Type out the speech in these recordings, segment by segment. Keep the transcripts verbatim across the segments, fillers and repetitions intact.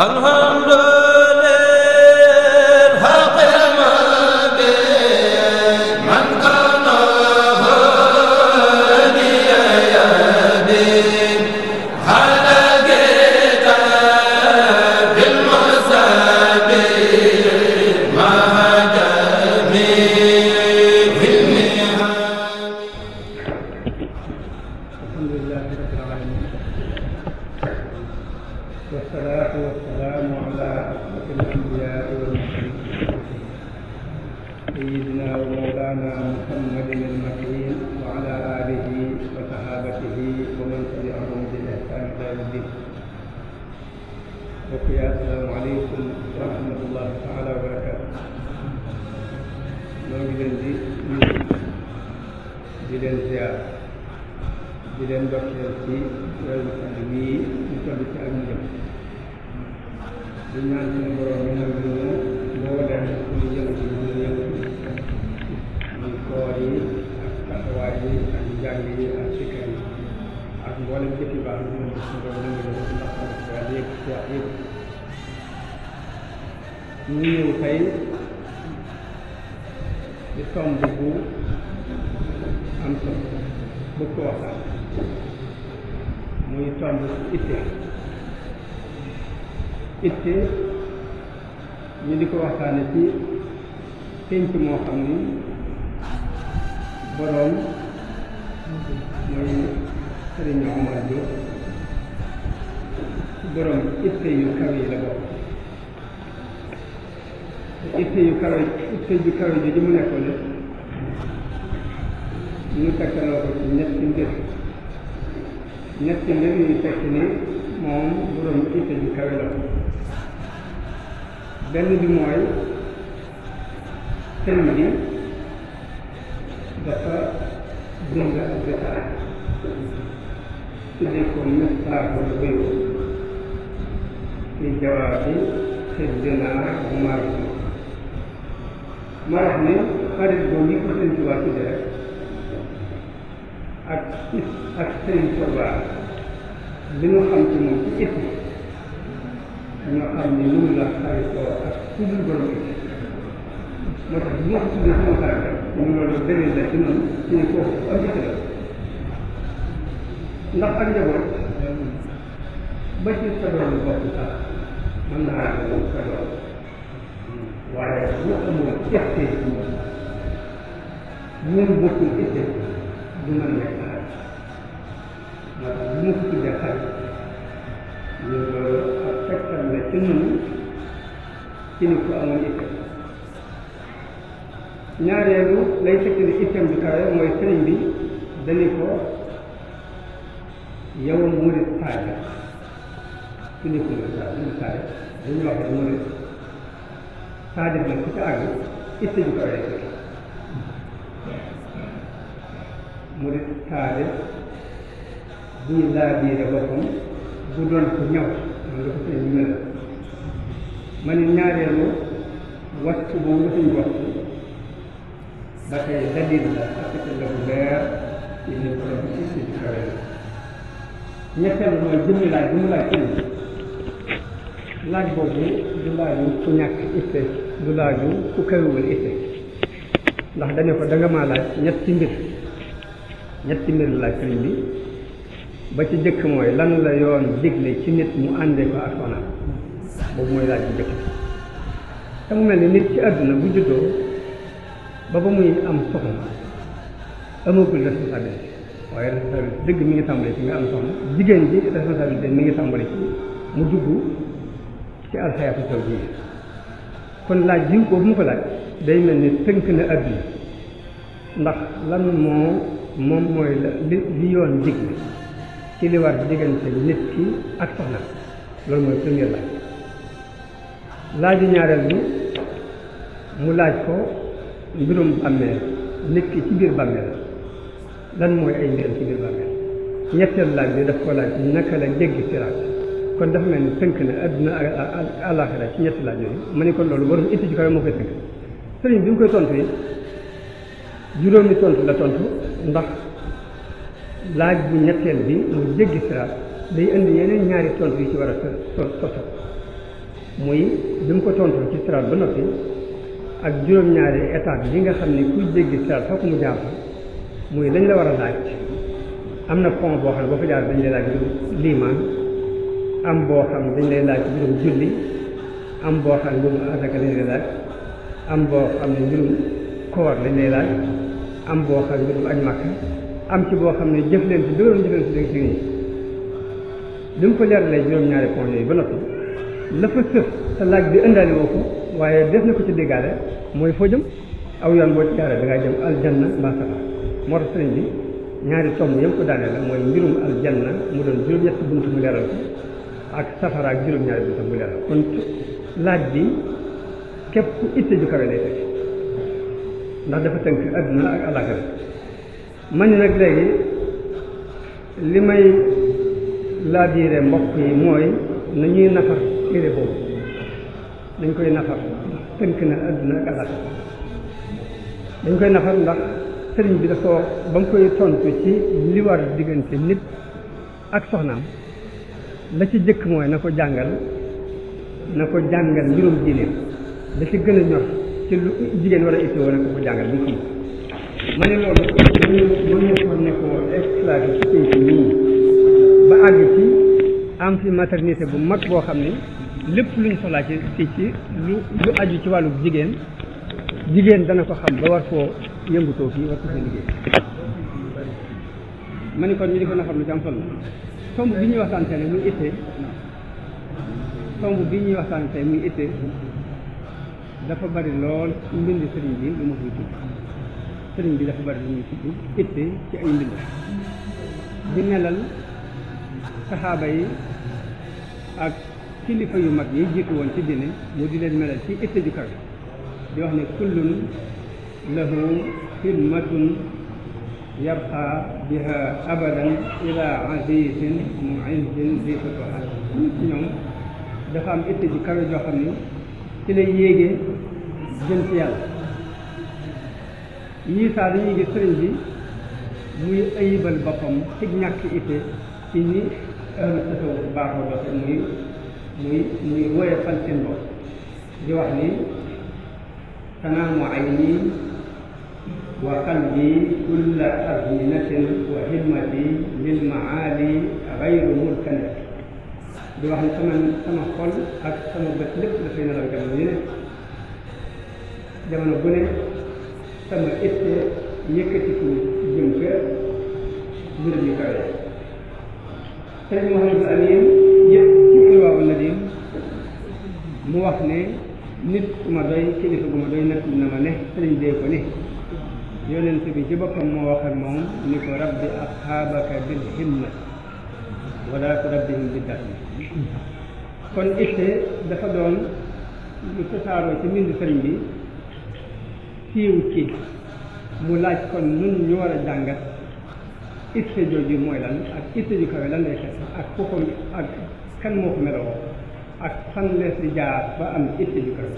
ba ci jëkk mooy lan la yoon digle ci nit mu àndee ko ak soxnaam boobu mooy laaj bu jëkk te mu mel ni nit ci àdduna bu juddoo ba ba muy am soxna amagul responsabilité waaye responsabilité dëgg mi ngi tàmbali ci nga am soxna jigéen ji responsabilité mi ngi tàmbali ci mu dugg ci alxayaatu zawjiyya kon laaj bi boobu mu ko laaj day mel ni tënk na àdduna ndax lan moo moom mooy la li li yoon digle ci li war diggante nit ki ak soxna loolu mooy premier laaj laaju ñaareel bi mu laaj ko mbirum bàmmeel nit ki ci biir bàmmeel lan mooy ay mbiram ci biir bàmmeel ñetteel laaj bi daf ko laaj naka la jéggi siraat kon dafa mel ni tënk na adduna ak àllaaxira ci ñetti laaj yooyu ma ne kon loolu borom itti ci kaw moo koy tënk sëriñ bi mu koy tontu yi juróomi tontu la tontu ndax laaj bu ñetteel bi mu jéggi siraat day indi yeneen ñaari tontu yi ci war a so soto muy bi mu ko tontoo ci siraat ba noppi ak juróom-ñaari étape yi nga xam ne kuy jéggi siraat fokk mu jaar fa muy lañ la war a laaj am na pont boo xam ne boo fa jaar dañ lay laaj mbirum liimaan am boo xam ne dañ lay laaj mbirum julli am boo xam ne mbirum asaka lañ lay laaj am boo xam ne mbirum koor lañ lay laaj am boo xam ne mbirum aj Makka am ci boo xam ne jëf leen ci dëgëroon jëf leen ci dëgg ci nii bi mu ko leeralee juróom-ñaari pont yooyu ba noppi la fa sëf sa laaj bi indaale woo ko waaye def na ko ci déggaale mooy foo jëm aw yoon boo ci jaaree da ngaa jëm aljanna mbaa safara moo tax sëriñ bi ñaari tomb yëpp ko daanee la mooy mbirum aljanna mu doon juróom-ñetti buntu mu leeral ko ak safara ak juróom-ñaari buntu mu leeral kon laaj bi képp ku itte ju kawe lay teg ndax dafa tënk adduna ak àllaaxira man ni nag léegi li may laabiire mbokk yi mooy nañuy nafar téere boobu dañ koy nafar tënk na adduna ak àllaaxira dañ koy nafar ndax sëriñ bi dafa ba mu koy tontu ci li war diggante nit ak soxnaam la ci jëkk mooy na ko jàngal na ko jàngal mbirum diineem da ci gën a ñor ci lu jigéen war a ittoo na ko ko jàngal bu kii ma ne loolu mën na ko ne ko exploité ci pénc nii ba àgg ci am fi maternité bu mag boo xam ne lépp luñ soxlaa ci ci ci lu lu aju ci wàllu jigéen jigéen dana ko xam ba war koo yëngutoo fii war ko fee liggéey ma ni kon ñu di ko nafar lu ci am solo tomb bi ñuy waxtaan tey muy itte tomb bi ñuy waxtaan tey muy itte dafa bari lool mbind sëriñ bi lu ma koy tudd sëriñ bi dafa bari lu muy tudd itte ci ay mbind di nelal saxaaba yi ak kilifa yu mag yi jiitu woon ci diine mu di leen melal ci itte ju kawe di wax ne kullun lahu xidmatun yabqa biha abadan ila azizin muizzin di futuhat ci ñoom dafa am itte ju kawe joo xam ni ci lay yéegee jëm ci yàlla yii saa dañuy gis sëriñ bi muy ayibal boppam ci ñàkk itte ci ñi ahlu tasawuf baaxoo doxe muy muy muy woye fal seen bopp di wax ni tanaamu ayni wa qalbi kulla azminatin wa himmati lil maali gayru murkanati di wax ni sama sama xol ak sama bët lépp dafay nelaw jamono yu ne jamono bu ne sama itte yëkkatiku jëm ca mbir yu kawe sëriñ Mouhamadou Amin yëpp ci Irwaa Nadim mu wax ne nit ku ma doy kilifa gu ma doy natt na ma ne sëriñ dee ko ni yonent bi ci boppam moo wax ak moom ni ko rabbi asxaabaka bil himma wala turabbihim bi dahmi kon itte dafa doon lu tasaaroo ci mbind sëriñ bi siiw ci mu laaj kon nun ñu war a jàngat itte jooju mooy lan ak itte ju kawe lan lay xeet ak foofu ak kan moo ko meloo ak fan lees di jaar ba am itte ju kawe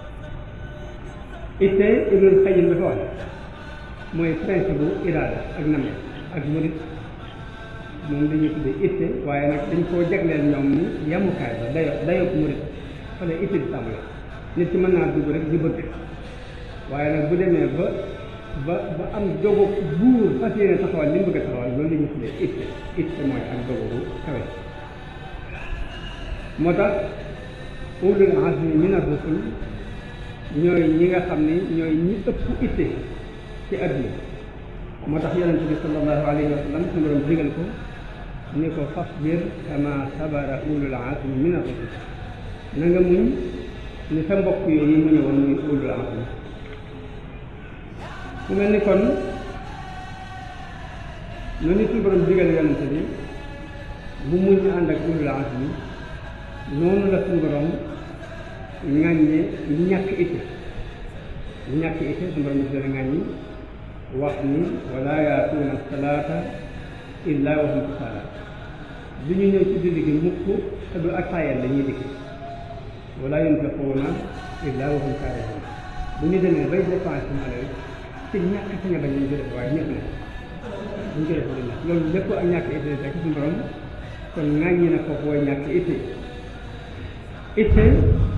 itte Ibnul Qayyim dafa wax mooy principe bu iraada ak namme ak murit moom dañuy tuddee itte waaye nag dañ koo jagleel ñoom ni yamukaay ba dayo dayob murit fa la itte di tàmbale nit ci mën naa dugg rek di bëgg waaye nag bu demee ba ba ba am dogu buur fas yéene taxawal li mu bëgg a taxawal loolu la ñuy tuddee itte itte mooy ak dogu bu kawe moo tax ulul azmi min ar-rusul ñooy ñi nga xam ni ñooy ñi ëpp itte ci àdduna moo tax yonente bi sallallahu alayhi wa sallam su borom digal ko ni ko fasbir kama sabara ulul azmi min ar-rusul na nga muñ ni sa mbokk yooyu mu ñëwoon muy ulul azmi mu mel ni kon noonu suñu borom digal yonente bi bu muñ ànd ak ulul azmi noonu la suñu borom ŋàññe ñàkk itte ñàkk itte suñu borom daf leen ŋàññi wax ni wala yaatuuna salaata illa wa hum kusaala du ñu ñëw ci julli gi mukk te du ak taayal la ñuy dikk wala yunfiquuna illa wa hum kaarihuun bu ñu demee bay dépense mu alal ci ñàkk sañ a bañ ñu def waaye ñëpp ne buñ ko def loolu lépp ak ñàkk itte rek suñu borom kon ŋàññi na foofu way ñàkk itte itte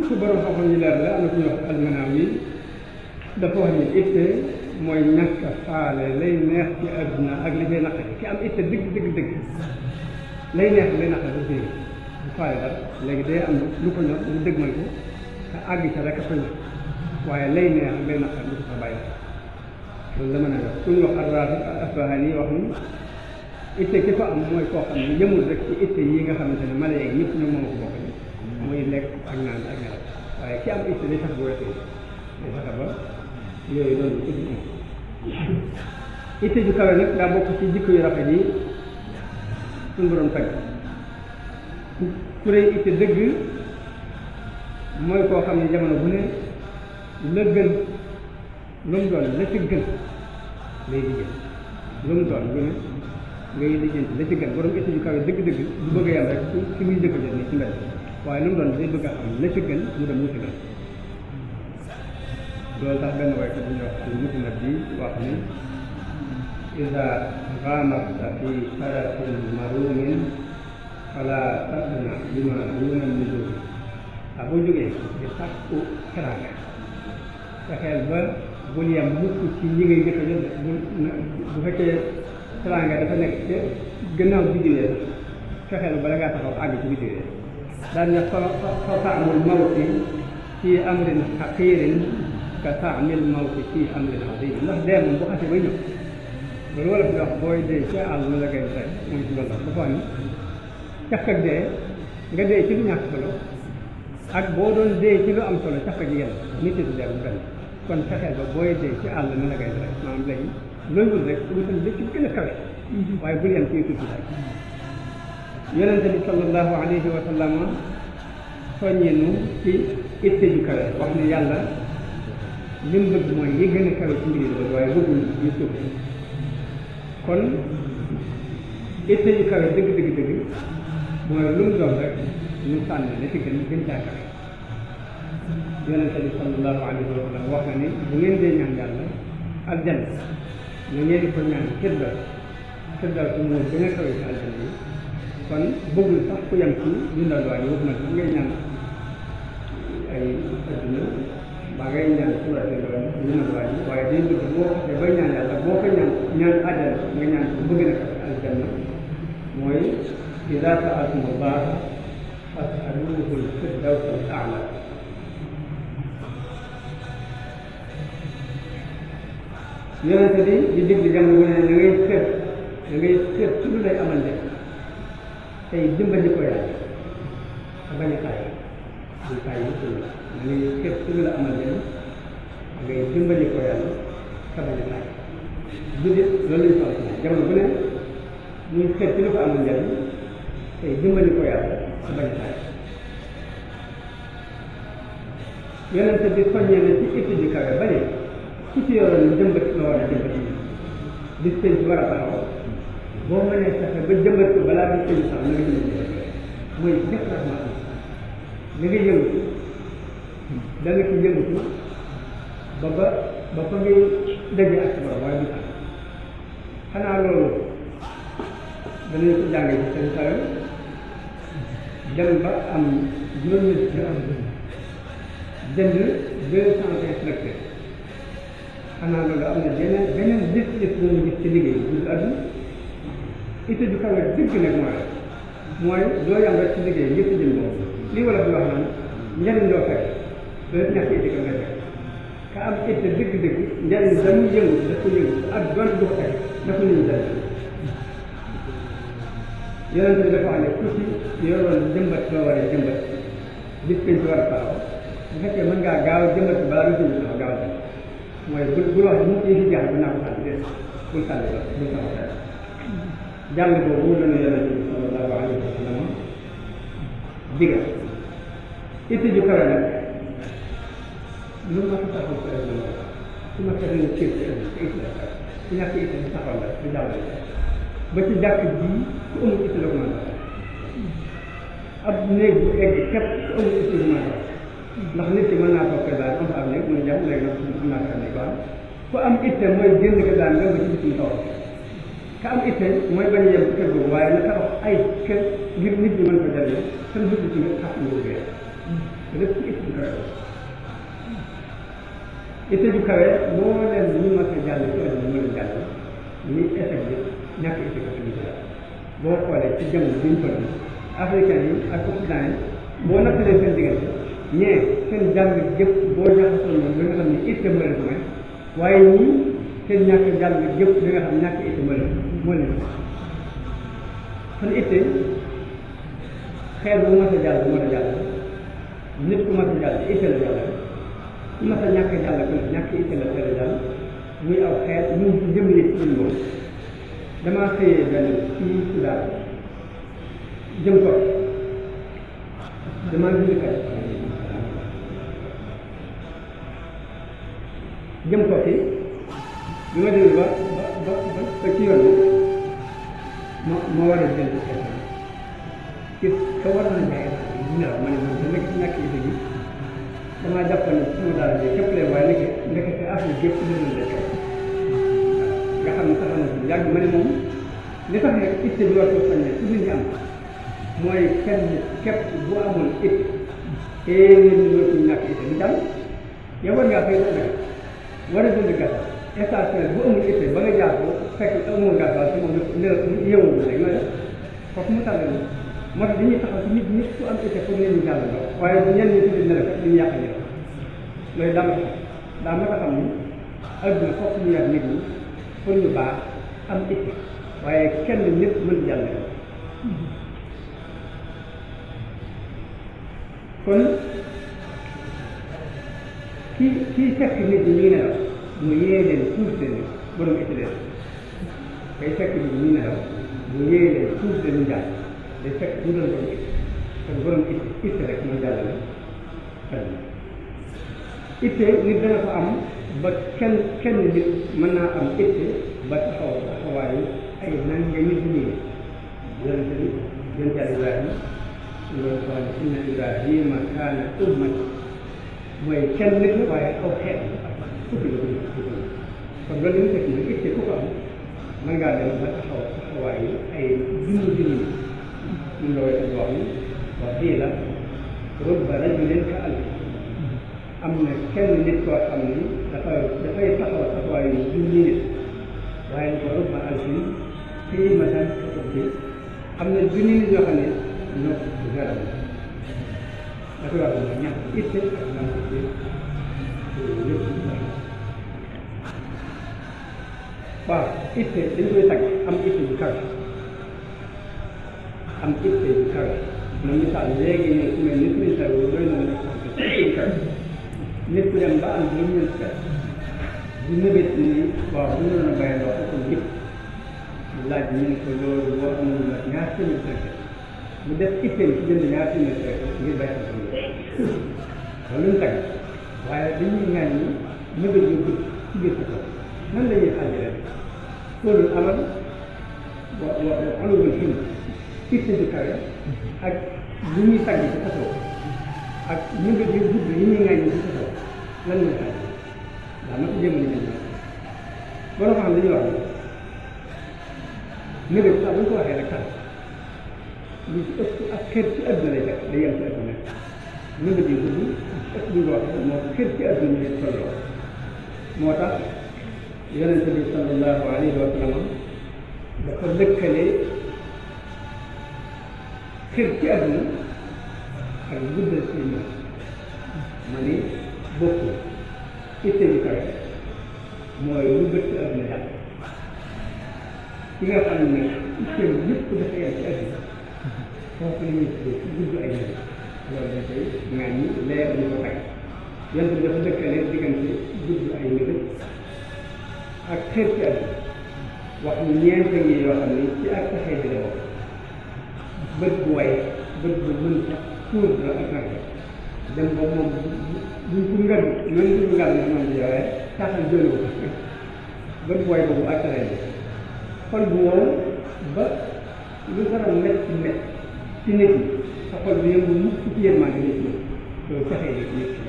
ko borom xam-xam ñu leer la am na ku ñuy wax Almanaawi yi dafa wax ni itte mooy ñàkk a faale lay neex ci àdduna ak li fay naqari ki am itte dëgg dëgg dëgg lay neex lay naqari du du faale dara léegi day am lu ko ñor mu dëgmal ko te àgg ca rek a ko ñor waaye lay neex lay naqari du ko fa bàyyi loolu la mën a def ku ñu wax Ar-Raghib Al-Asbahani wax ni itte ki ko am mooy koo xam ne yëmul rek ci itte yi nga xamante ne mala yeeg ñëpp ñoom moo ko bokk muy lekk ak naan ak nelaw waaye ki am itte day tax bu wetee day fexe ba yooyu doon itte moom itte ju kawe nag daa bokk ci jikko yu rafet yi suñu borom tagg ku rëy itte dëgg mooy koo xam ne jamono bu ne la gën lu mu doon la ci gën lay liggéey lu mu doon lu ne ngay lijjanti la ci gën borom itte ju kawe dëgg-dëgg du bëgg a yam rek ci ci muy jëkk jot ni ci mbedd waaye lu mu doon day bëgg a xam la ci gën mu dem wuti gën loolu tax benn waykat bu ñuy wax ci muti nag bi wax ni ida gaamarta fi farasin marumin fala tadna lima duna nujum ah boo jógee di sàkku teraanga fexeel ba bul yem mukk ci ñi ngay jëkk jot bu fekkee teraanga dafa nekk ci gannaaw biddiwee fexeel bala ngaa taxaw àgg ci biddiwee daan ne fa fa taamul mawti fii amrin xaqiirin ka taamil mawti fii amrin aziim ndax dee moom bu xasee bay ñëw loolu wala fi wax booy dee ci àll la koy tey mooy ci loolu dafa wax ni càq ak dee nga dee ci lu ñàkk solo ak boo doon dee ci lu am solo càq ak yéen nit yi dee bu benn kon fexeel ba booy dee ci àll na la koy tey maanaam léegi loolu rek wutal li ci gën a kawe waaye bul yem ci tuuti rek yonente bi sallallahu alayhi wa sallam soññinu ci itte ju kawe wax ni yàlla li mu bëgg mooy yi gën a kawe ci mbir yi bëgg waaye bëggul yu suuf kon itte ju kawe dëgg dëgg dëgg mooy lu mu doon rek ñu sànni la ci gën gën caa kawe yonente bi sallallahu alayhi wa sallam wax na ni bu ngeen dee ñaan yàlla aljanna na ngeen di ko ñaan firdal firdal su moo gën a kawe ci aljanna yi kon bëggul sax ku yem ci ñu ndaw waaye wax na sax ngay ñaan ay adduna ba ngay ñaan suurate loolu ñu ndaw waaye waaye day bëgg boo xasee bay ñaan yàlla boo ko ñaan ñaan àjjana nga ñaan ko bëgg na kawe aljanna mooy ida saaltum allah fasaluhu lfirdawsa al aala yonente bi di digg jamono bu ne da ngay seet da ngay seet ci lu lay amal njëkk tey dimbali ko yàlla te bañ a taay du taay yi ci da ngay seet ci lu la amal njëkk da ngay dimbali ko yàlla te bañ a taay du di loolu lañ soxla jamono bu ne ñuy seet ci lu ko amal njëkk tey dimbali ko yàlla te bañ a taay yonente bi soññee na ci itti ji kawe ba ne ku ci yoroon jëmbat la war a jëmbat bis penc ci war a taxaw boo mënee fexe ba jëmbat ko balaa bis penc sax na nga jëmbat mooy jëf rek ma am li nga yëngatu da nga ci yëngatu ba ba ba fa ngay daje ak sa borom waaye du tax xanaa loolu danañ ko jàngee ci seen sayo dem ba am juróomi am jënd deux cent quinze lecteurs xanaa loolu am na beneen beneen gis-gis bu mu gis ci liggéey bu dul àdduna itte ju kawe dëgg nag mooy mooy doo yam rek ci liggéey ñëpp jëm boobu lii wala bi wax naan njariñ doo fekk doo ñàkk itte ka nga fekk ka am itte dëgg-dëgg njariñ da muy yëngu daf ko yëngu ak donte du ko fekk dafa nit ñi dal yonente bi dafa wax ne ku ci yoroon jëmbat loo war a jëmbat bis penc war a taxaw bu fekkee mën ngaa gaaw jëmbat bi balaa du jëmbat taxaw gaaw a mooy bu bu wax mu ci jàng bu naa ko sànni déet bul sànni ba bul sama xel jàng boobu mu doon yonente bi sallallahu alayhi wa sallam digal itte ju kawe nag lu ma ko taxaw ko rek la su ma ko doon cër ci itte la su ñàkk itte bi taxaw la du jàll ba ci jàkk ji ku amul itte la ko mën a ab néeg bu egg képp ku amul itte du mën a ndax nit ki mën naa toog kër daal am fa am néeg mu ne jàpp léegi nag am naa ko nekk waaw ku am itte mooy génn kër daal nga ba ci bitim taw ka am itte mooy bañ a yem ci kër boobu waaye na tabax ay kër ngir nit ñi mën ko jëlee seen bëgg ci nga xam nga wér lépp ci itte itte ju kawe moo leen ñu mas a jàll ci àdduna mën a jàll ñi échec bi ñàkk itte ko suñu jàll boo xoolee ci jamono bi ñu toll africain yi ak occident yi boo nattalee seen diggante ñee seen jàng jëpp boo jaxasoo ñoom li nga xam ne itte moo leen ko may waaye ñii seen ñàkk jàng jëpp li nga xam ñàkk itte moo leen moo leen kon itte xeer bu mas a jàll moo a jàll nit ku mas a jàll itte la jàll ku mas a ñàkk jàll ko ñàkk itte la teel a jàll muy aw xeet ñu jëmale ci ñun moom damaa xëyee benn fii ci daal jëm ko damaa gis kat jëm ko fi bi ma demee ba ba ba ba ci yoon bi ma ma war a jël ci ka war na jaay dina ma ne man dama ci ñàkk itte gi damaa jàpp ne sama daal bi képp lee waaye nekk nekk ci Afrique gépp lu dul la nga xam ne taxaw na si yàgg ma ne moom li tax rek itte bi war ko sañee su ñu am mooy kenn képp bu amoon itte et ngeen ñu dootul ñàkk itte bi daal yow war ngaa fay sa dara war a jënd gàttal station bu amul itte ba nga jaar ko fekk amoo gàttal te moom ne yeewul rek nga def foofu mu tàggal moo tax dañuy taxaw ci nit nit ku am itte pour ngeen ñu jàll ba waaye bu ñenn ñi tudd ne la kat li ñu yàq ñu loolu daa ma daa ma xam ni adduna foofu ñu yar nit ñi pour ñu baax am itte waaye kenn nit mën jàll kon kii kii fekk nit ñi ñu ngi nelaw mu yee leen tuur leen borom itte leen kay fekk nit ñi ñu ngi nelaw mu yee leen tuur leen ñu jàll day fekk ñu doon borom itte kon borom itte itte rek mooy jàllale xel itte nit dana ko am ba kenn kenn nit mën naa am itte ba taxaw taxawaayu ay nan nga nit ñi yonente bi yonente Yàlla Ibrahima loolu wax ne inna Ibrahima kaana ummatan mooy kenn nit la waaye aw xeet fukki la ko kon loolu li mu fekk nag itte ku ko am mën ngaa dem ba taxaw taxawaayu ay junni junni ñu looy ak wax ni wax fii la rubba rajulin ka alf am na kenn nit koo xam ni dafa dafay taxaw taxawaayu junni nit waaye ko rubba alfin fii masan ka ubbi am na junni nit yoo xam ne ñoo ko garam dafa wax ne ñàkk itte ak ñàkk itte lépp waaw itte dañ koy tagg am itte bu kawe am itte bu kawe man misaal léegi ne ku mel ni suñu taw doy na la itte bu kawe nit ku dem ba am lu ñu leen di nëbët ni waaw bu ñu doon a bàyyi ndox ko njëkk laaj ñu ne ko loolu boo amul la ñaar téeméer fekk mu def itteem ci jënd ñaar téeméer fekk ngir bàyyi ko loolu ñu tagg waaye dañuy ñaan ni nëbët yu gudd ci biir sa tool nan la ñuy xaajale loolu amal wa wa alawul xin itte ju kawe ak li ñuy tagg ci fasoo ak nëbët yu gudd yi ñuy ŋàññi ci fasoo lan la xaaj daa ma ko jéem a liggéey borom xam dañuy wax ne nëbët sax bu ñu ko waxee rek tax lu ci ëpp ak xeet ci àdduna lay def day yem ci àdduna nëbët yu gudd ëpp bu ñu ko waxee moo xeet ci àdduna lay tolloo moo tax yonente bi sallallahu alayhi wa sallam dafa lëkkale xeet ci àdduna ak guddal ci ñoom ma ni bokkul itte bi kawe mooy lu bët ci àdduna yàq ki nga xam ne itteem yëpp dafa yem ci àdduna foofu la ñuy tuddee ci gudd ay ñoom loolu dañ koy ngaan ñi leer ñu ko tag yonente bi dafa lëkkale diggante gudd ay nit ak xeet ci àdduna wax ni ñeent ngi yoo xam ne ci ak taxee bi la bokk bët bu way bët bu mën sax tuur la ak nag dem ba moom buñ ko ngadu même duñu ngadu ne moom di waaye taxal jëlu ko bët bu way boobu ak taxee bi xol bu wow ba lu dara mett ci mett ci nit ñi sa xol bi yëngu mukk ci yërmande nit ñi loolu taxee bi nit ñi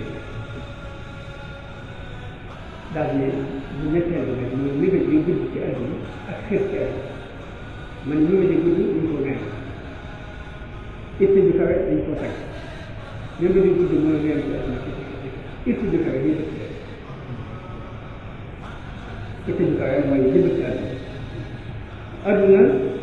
daal ne bu ñetteel bi nag mooy mébét yu gudd ci àdduna ak xeet ci àdduna man mébét yu gudd dañ ko naan itte ju kawe dañ koo tagg mébét yu gudd mooy weer ci àdduna itte ju kawe ñu def itte ju kawe mooy jëbët ci àdduna àdduna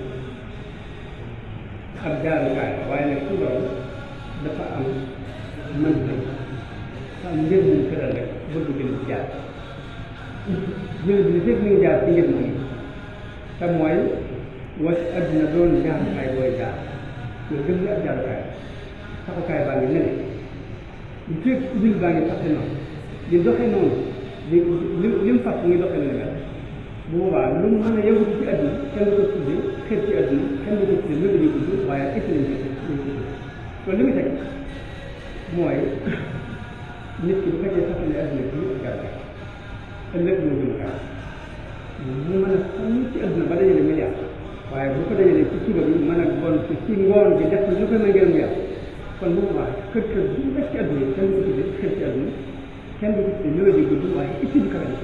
ab jaarukaay waaye nag su doon dafa am mën dafa am njër buñ tëral rek bëgg gën ci jaar jël bi li fekk mi ngi jaar ci njër moom te mooy was àdduna doon jaarukaay booy jaar nga gëm ni ab jaarukaay saxukaay baa ngi nene li fekk ubbil baa ngi fàtte noonu di doxe noonu li li li mu fàtt ngi doxe noonu mel bu boobaa lu mu mën a yëngatu ci àdduna kenn du ko tudde xër ci àdduna kenn du ko tudde lu dañuy tudd waaye it lañ ko tudd loolu li muy teg mooy nit ki bu fekkee sax ne àdduna bi ak jaarukaay ëllëg moo gën kaa mu mën a sonn ci àdduna ba dajale milliard waaye bu ko dajalee ci suba bi mën a bon ci ci ngoon bi def lu ko mën ngeen mu yàlla kon bu boobaa kër kër bu nekk ci àdduna yi kenn du ko tuddee xër ci àdduna kenn du ko tuddee ñoo di gudd waaye itti bi kawe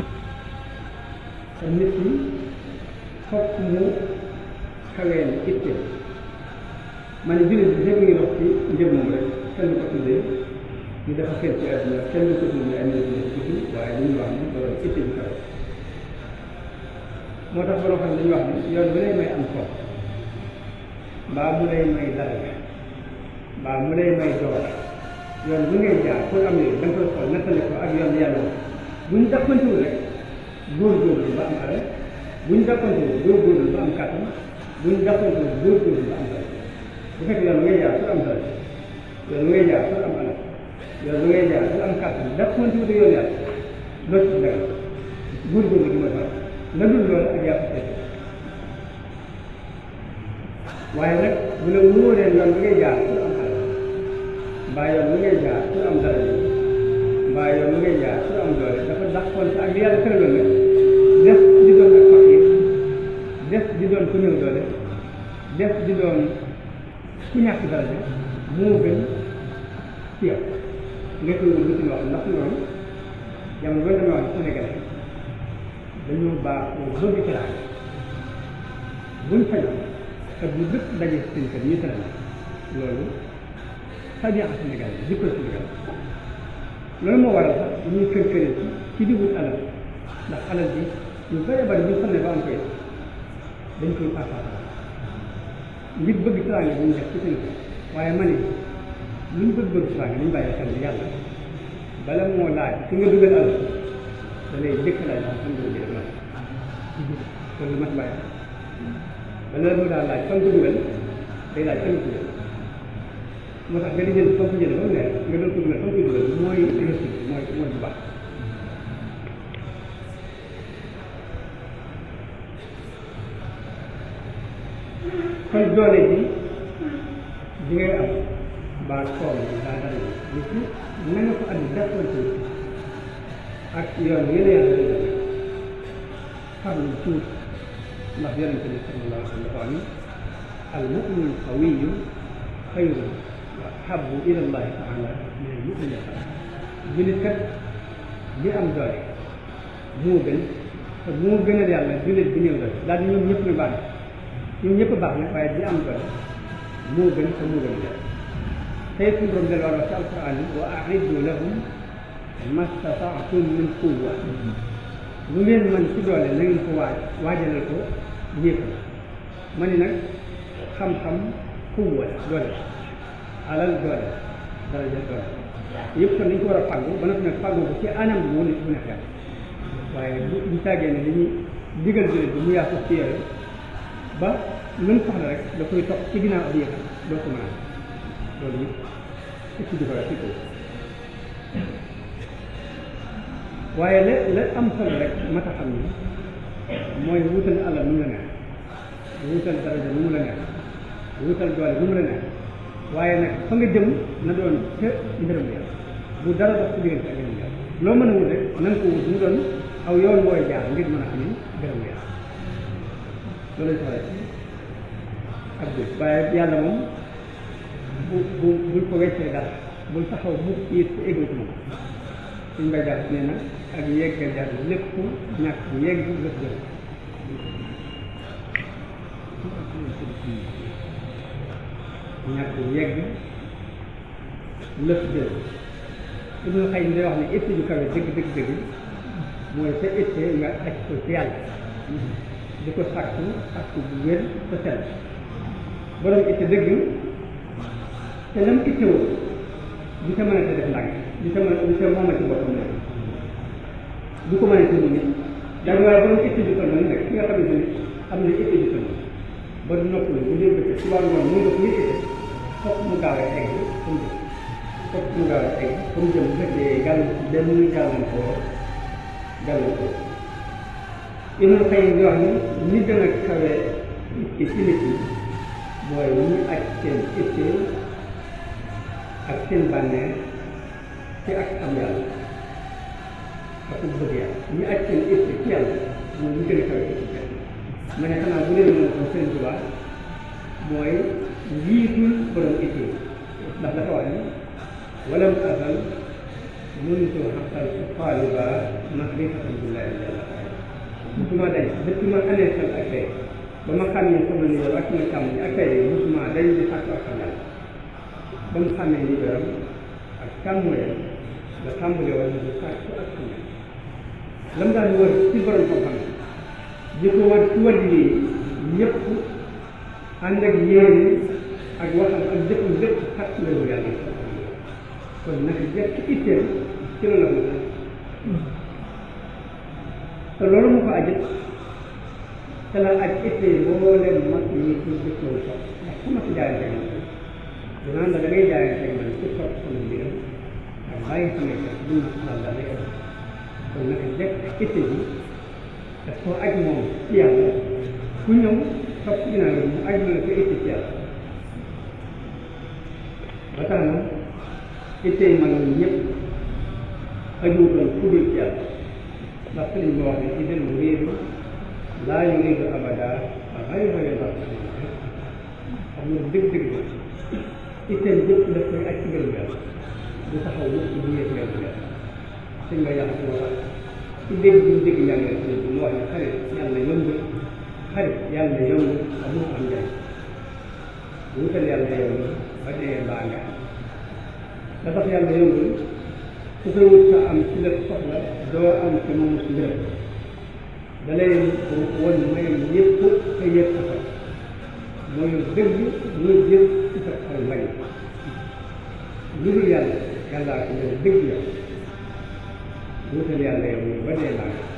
kon nit ki fokk mu kawee ne itte ma ne jullit bi fekk ngi dox ci njër moom rek kenn du ko tuddee ñu dafa xër ci àdduna kenn du ko tuddee ay nit ñi tuuti waaye dañuy wax ne loolu itte bi kawe moo tax boo xam ne dañuy wax ne yoon bi lay may am ko mbaa mu lay may dara mbaa mu lay may doole yoon bu ngay jaar pour am yooyu da nga koy xool nattale ko ak yoon yàlla bu ñu dàqantewul rek góorgóorlu ba am alal bu ñu dàqantewul góorgóorlu ba am kàttan bu ñu dàqantewul góorgóorlu ba am doole bu fekkee yoon bu ngay jaar pour am doole yoon bu ngay jaar pour am alal yoon bu ngay jaar pour am kàttan dàqantewul ak yoon yàlla loolu ci dara góorgóorlu gi mooy faral la dul loolu ak yàpp seet waaye nag bu la wóoree yoon bi ngay jaar pour am alal mbaa yoon bi ngay jaar pour am dara mbaa yoon bi ngay jaar pour am doole dafa dàqoon ci ak li yàlla tëraloon nag def di doon ak faqiir def di doon ku néew doole def di doon ku ñàkk daraja moo gën ci yow nga koy wut ci wax ndax loolu jamono ba dama wax Sénégal dañoo baax bëgg teraanga buñ fañoon te bu dëkk daje seen kër ñu teraanga loolu tabi'a Sénégal jikko Sénégal loolu moo waral sax ñuy kër kër ci ci di wut alal ndax alal bi ñu bari bari ñu xam ne ba am koy dañ koy afaata ngir bëgg teraanga bu ñu def ci seen kër waaye ma ne lu ñu bëgg bëgg teraanga dañu bàyyi xel yàlla bala moo laaj ki nga dugal alal da lay jëkk laaj am fan nga jël man loolu mat bàyyi bala mu daal laaj fan ko dugal day laaj fan ko dugal moo tax nga di jël fan ko jël ba mu leer nga doon ko dugal fan ko dugal mooy réussite mooy mooy bu baax kon doole ji di ngay am baa koom daa dara nit ñi na nga ko andi defante ak yoon yéen a yàlla dëgg xam lu tuut ndax yonente bi sallallahu alayhi wa sallam dafa wax ni al mu'min qawiyu xayrun wa ahabbu ila allahi taala min al mu'min al jullit kat bi am doole moo gën te moo gënal yàlla jullit bi néew doole daal di ñoom ñëpp ñu baax ñoom ñëpp baax na waaye bi am doole moo gën te moo gën yàlla tey suñu borom del war wax ci alquran yi wa a'iddu lahum mastata'tum min quwwa lu ngeen mën ci doole na ngeen ko waaj waajalal ko yéefal ma ni nag xam-xam quwwa doole alal doole daraja doole yëpp kon dañ ko war a fàggu ba noppi nag fàggu ko ci anam bi mu ne mu nekk waaye bu bu tàggee ne dañuy digal jullit bi mu yaatu ci yore ba lu mu soxla rek da koy topp ci ginnaaw ak yéefal doo ko mën a loolu yëpp ci di ko ci kaw waaye la la am solo rek mat a xam ni mooy wutal alal nu mu la neex wutal daraja nu mu la neex wutal doole nu mu la neex waaye nag fa nga jëm na doon ca ngërëm yàlla bu dara dox ci diggante ak ngërëm yàlla loo mën a wut rek na nga ko wut mu doon aw yoon wooy jaar ngir mën a xam ni ngërëm yàlla loolu soxla ak bi waaye yàlla moom bu bu bul ko weccee dara bul taxaw bu it sa égoïsme moom suñ mbay jaar nee na ak yeggal jaar lépp ñàkk yegg lëf jël ñàkk yegg lëf jël Ibnu Xayyim day wax ne itte ju kawe dëgg dëgg dëgg mooy sa itte nga aj ko ci yàlla di ko sàkku sàkku bu wér sa sell borom itte dëgg te lam itte woo du ca mën a def ndànk du ca mën du ca mooma ci boppam nag du ko mën a tënk nit daal waaye borom itte ju toll nag ki nga xamante ni am na itte ju toll ba du noppalu bu dee bëgg ci wàllu woon mu nga ko itte fokk mu gaaw a egg fu mu jëm fokk mu gaaw a egg fu mu jëm bu fekkee gàll benn gàllankoor gàllankoor Ibnul Qayyim di wax ni ñi gën a kawe itte ci nit ñi mooy ñi aj seen itte ak seen bànneex ci ak am yàlla ak ku bëgg yàlla ñi aj seen itte ci yàlla mooy ñi gën a kawe itte ma ne xanaa bu dee mën ko Sëriñ Tuubaa mooy njiitul borom itte ndax dafa wax ni walam asal muntu xaqal faaliba makrifatan billahi jalla musuma dañ depuis ma amee xel ak tey ba ma xam ne sama nuyoo ak sama càmm ak tey musuma dañ di sàkk ak xam yàlla ba mu xamee niyoram ak càmmoyam nga tàmbalee woon di sàkk ak xam yàlla lam daan wër ci borom xam-xam di ko wër ci wàll yi ñëpp ànd ak yéene ak waxam ak jëfam lépp sàkk la wu yàlla kon naka jekk ci itteel ci la la ko te loolu mu ko ajit te la aj itteel boo leen mag ñi ci jëkkoo sox ndax ku ma si jaayante man dinaan la da ngay jaayante man ci sox sama mbiram ak bàyyi samay sax du ma xamal la lay ëpp kon naka jekk itteel bi daf koo aj moom ci yàlla ku ñëw topp ginnaaw yi mu aj na la ko itte ci yàlla ba tax na ittey mag ñi ñëpp ajuutoon ku dul ci yàlla ndax sëriñ bi wax ne ci del muriidu laa yuriidu abada xayra ridaa xam nga dëgg-dëgg itteem jëpp daf koy aj ci ngërëm yàlla du taxaw mukk bu yëg ngërëm yàlla sëñ nga yàq moo tax ci dégg bu dégg njàngale sëriñ bi mu wax ne xarit yàlla yombul xarit yàlla yombul amul am njëriñ wutal yàlla yombul ba dee mbaa nga da tax yàlla yombul su koy wut sa am ci la soxla doo am ci moom si ngërëm da lay won mayam yëpp te yëg sa xol mooy dëgg muy jëf ci sa xol may lu dul yàlla yàllaa ko def dëgg yow wutal yàlla yow ba dee mbaa nga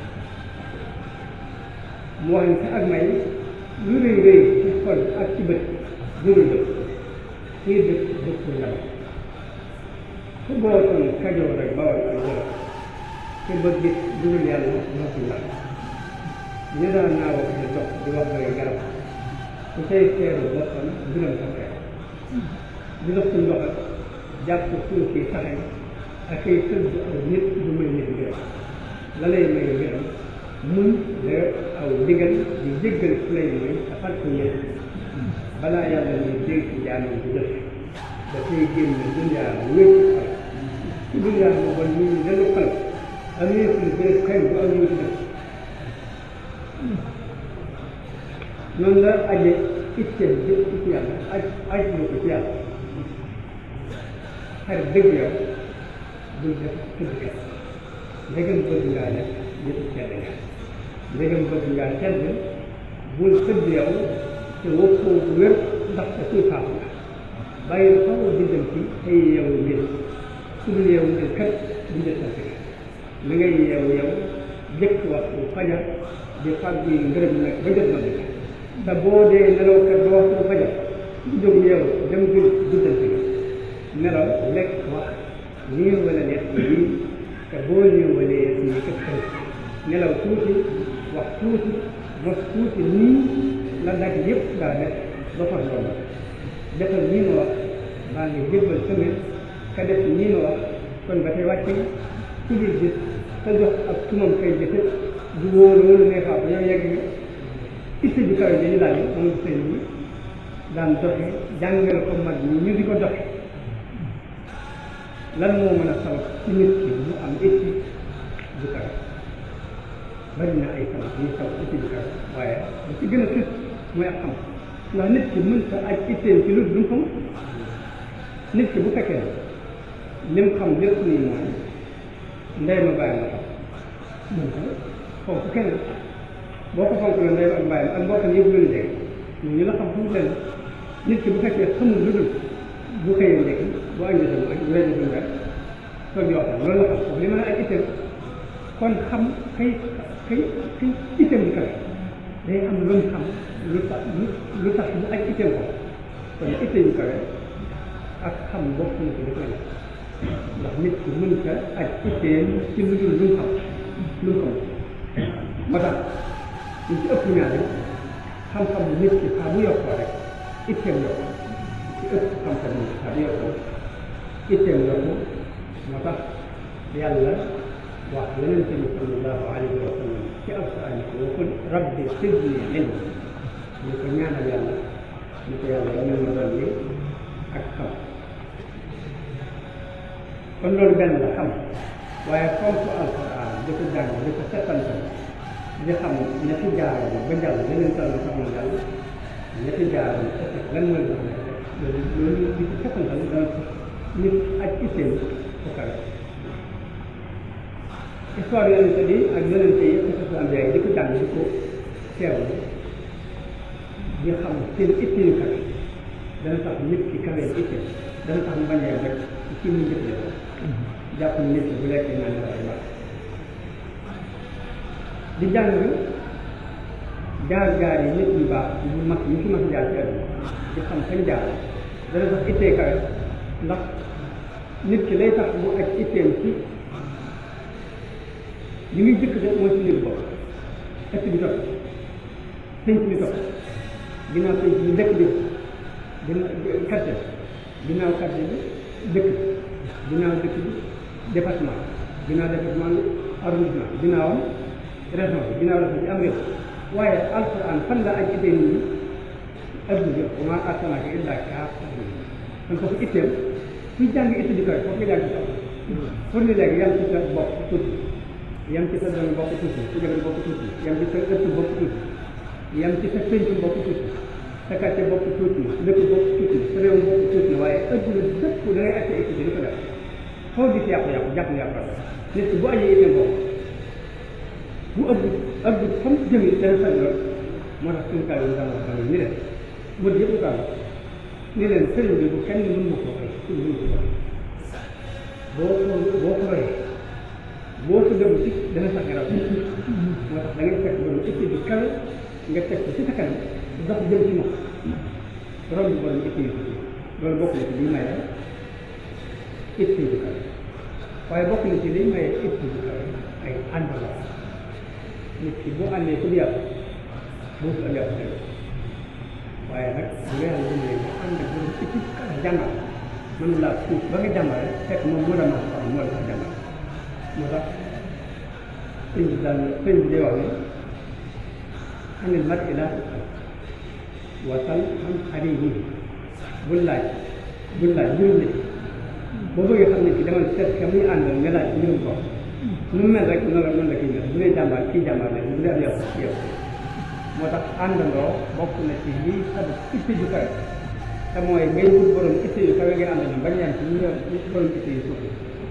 mu wax ne sa ak may lu rëy rëy ci xol ak ci bët jurul dëkk kii dëkk dëkk yàlla ku bootoon Kajoor rek Bawol ak Jolof te bëgg gis dugul yàlla moo ci ndax ñu daan naaw ak di dox di wax ay garab ku tey teeru boppam mbiram sa xeer di dox ci ndox ak jàpp suuf yi saxe ak ay sëdd aw nit du may nit mbiram la lay may mbiram muñ la aw ndigal di jéggal ku lay may sa fal ko ñeent balaa yàlla muy dégg ci jaanam bu def dafay génn dunyaa bu wér ci dunyaa bu bon ñu ñu dellu xal am yëpp lu bëri xëy bu am ñu ci def noonu la aje itteel jëpp ci yàlla aj aj lu ko ci yàlla xarit dëgg yow bul def tëddkat ndegam bëgg ngaa def yëpp sedd nga ndegam bëgg ngaa sedd bul tëdd yow te woppoo bu wér ndax te suy faatu nga bàyyi xaw a diggam ci ay yeewu mbir su dul yeewu mbir kat du njëkkante na ngay yeewu yow jëkk waxtu fajar di fàgg yi ngërëm nag ba jot na bi te boo dee nelaw kat ba waxtu fajar du jóg yeewu dem du duddante ga nelaw lekk wax nii wala nekk yii te boo ñëwalee fii kat xëy nelaw tuuti wax tuuti mos tuuti nii la daj yëpp daa def ba fas loolu defal nii ma wax maa ngi jébbal semaine ka def nii ma wax kon ba tey wàcc ku dul gis te jox ak tumam kay jëfe du wóor loolu ne faa ko yow yegg ni itte ju kawe dañu daal moom sëñ bi daan doxe jàngal ko mag ñi ñu di ko doxe lan moo mën a sabab ci nit ki mu am itte ju kawe bari na ay sabab ñuy sabab itte ju kawe waaye lu ci gën a fës mooy ak xam ndax nit ki mën sa aj itteem ci lu dul xam nit ki bu fekkee lim xam lépp nii mooy ndey ma bàyyi ma xam mën ko fonk keneen boo ko fonk la ndey ak bàyyam ak mbokkam yëpp lu dee ñu la xam fu mu leen nit ki bu fekkee xamul lu dul bu xëyee ndekki bu añee sa bu añ bu reñe sa nga toog yoo xam loolu la xam foofu li mën a ay itam kon xam kay kay kay itam bi kawe day am lu mu xam lu tax lu tax bu aj itam ko kon itam bi kawe ak xam bokk na ci li koy ndax nit ki mën ka aj itam ci lu dul lu mu xam lu mu xam moo tax ñu ci ëpp ñaari xam-xam bu nit ki saa bu yokkoo rek itam yokku ci ëpp xam-xam nit ki saa bu yokkoo itam yokku moo tax yàlla wax yonent bi sallallahu alayhi wa sallam ci alquran ko waxul rabbi zidni ilma ñu ko ñaanal yàlla ñu ko yàlla ñu ma dolli ak xam kon loolu benn la xam waaye fonk alquran di ko jàng di ko settantal di xam ña fi jaaroon ba jàll yeneen tal na sax na jàll ña fi jaaroon lan mooy wax ne loolu loolu di ko settantal dana nit ak itteel ko kawe histoire yonente bi ak yonente yi ak am yaay di ko jàng di ko teewlu di xam seen itte yu kawe dana tax nit ki kawe itte dana tax mu bañ a rek ci mu njëkk la jàpp nit ki bu lekkee naan dafay baax di jàng jaar-jaar yi nit ñu baax ñu mag ñu fi mag jaar ci àdduna di xam fañ jaar dana tax ittee kawe ndax nit ki lay tax bu ak itteem ci li muy jëkk de mooy ci liir bopp ëtt bi topp pénc bi topp ginnaaw pénc bi dëkk bi dina quartier ginnaaw quartier bi dëkk ginnaaw dëkk bi département ginnaaw département bi arrondissement ginnaawam région bi ginnaaw région bi am réew waaye alquran fan la ak ittee nit ñi adduna bi wa maa arsalnaaka illaa kaaffatan kon foofu itteem kuy jàng itte di koy foofu nga jàng ci pour ni léegi yam ci sa bopp tuuti yam ci sa doon bopp tuuti sa jabar bopp tuuti yam ci sa ëtt bopp tuuti yam ci sa pénc bopp tuuti sa quartier bopp tuuti dëkk bopp tuuti sa réew bopp tuuti waaye adduna bépp da ngay acte itte di ko def foo gis yàqu-yàqu jàpp nga yàqu nit ki bu añee itte boobu bu ëpp ëpp fa mu jëm it dana sañ lool moo tax suñu kaay yi daan wax dama ni leen mu yëpp kaay ni leen sëriñ bi bu kenn mën ma koo fay pour mën ko fay boo ko boo ko royee boo ko dem ci dana sax garab moo tax da ngay fekk borom itte bi kawe nga teg ko ci sa kanam dox jëm ci moom borom bi borom itte yi loolu bokk na ci liy maye itte bi kawe waaye bokk na ci liy maye itte bi kawe ay àndaloo nit ki boo àndee ku yàlla boo ko ëllëg yàlla waaye nag bu la yàlla dimbalee nga ànd ak borom itte bi kawe jàngal mën laa suuf ba nga jàmbale fekk moom moo dama xam moo la tax jàmbal moo tax sëñ bi daal sëñ bi day wax ne anil mar ila wasal an xarihi bul laaj bul laaj mbirum nit boo bëggee xam ne ci demal seet ka muy àndal nga laaj mbirum ko nu mu mel rek noonu la noonu la kii mel bu dee jàmbaar kii jàmbaar la bu dee am yow yow moo tax àndandoo bokk na ci lii sabab itte ju kawe te mooy ngay wut borom itte yu kawe ngay àndal bañ yam ci ñu borom itte yu suuf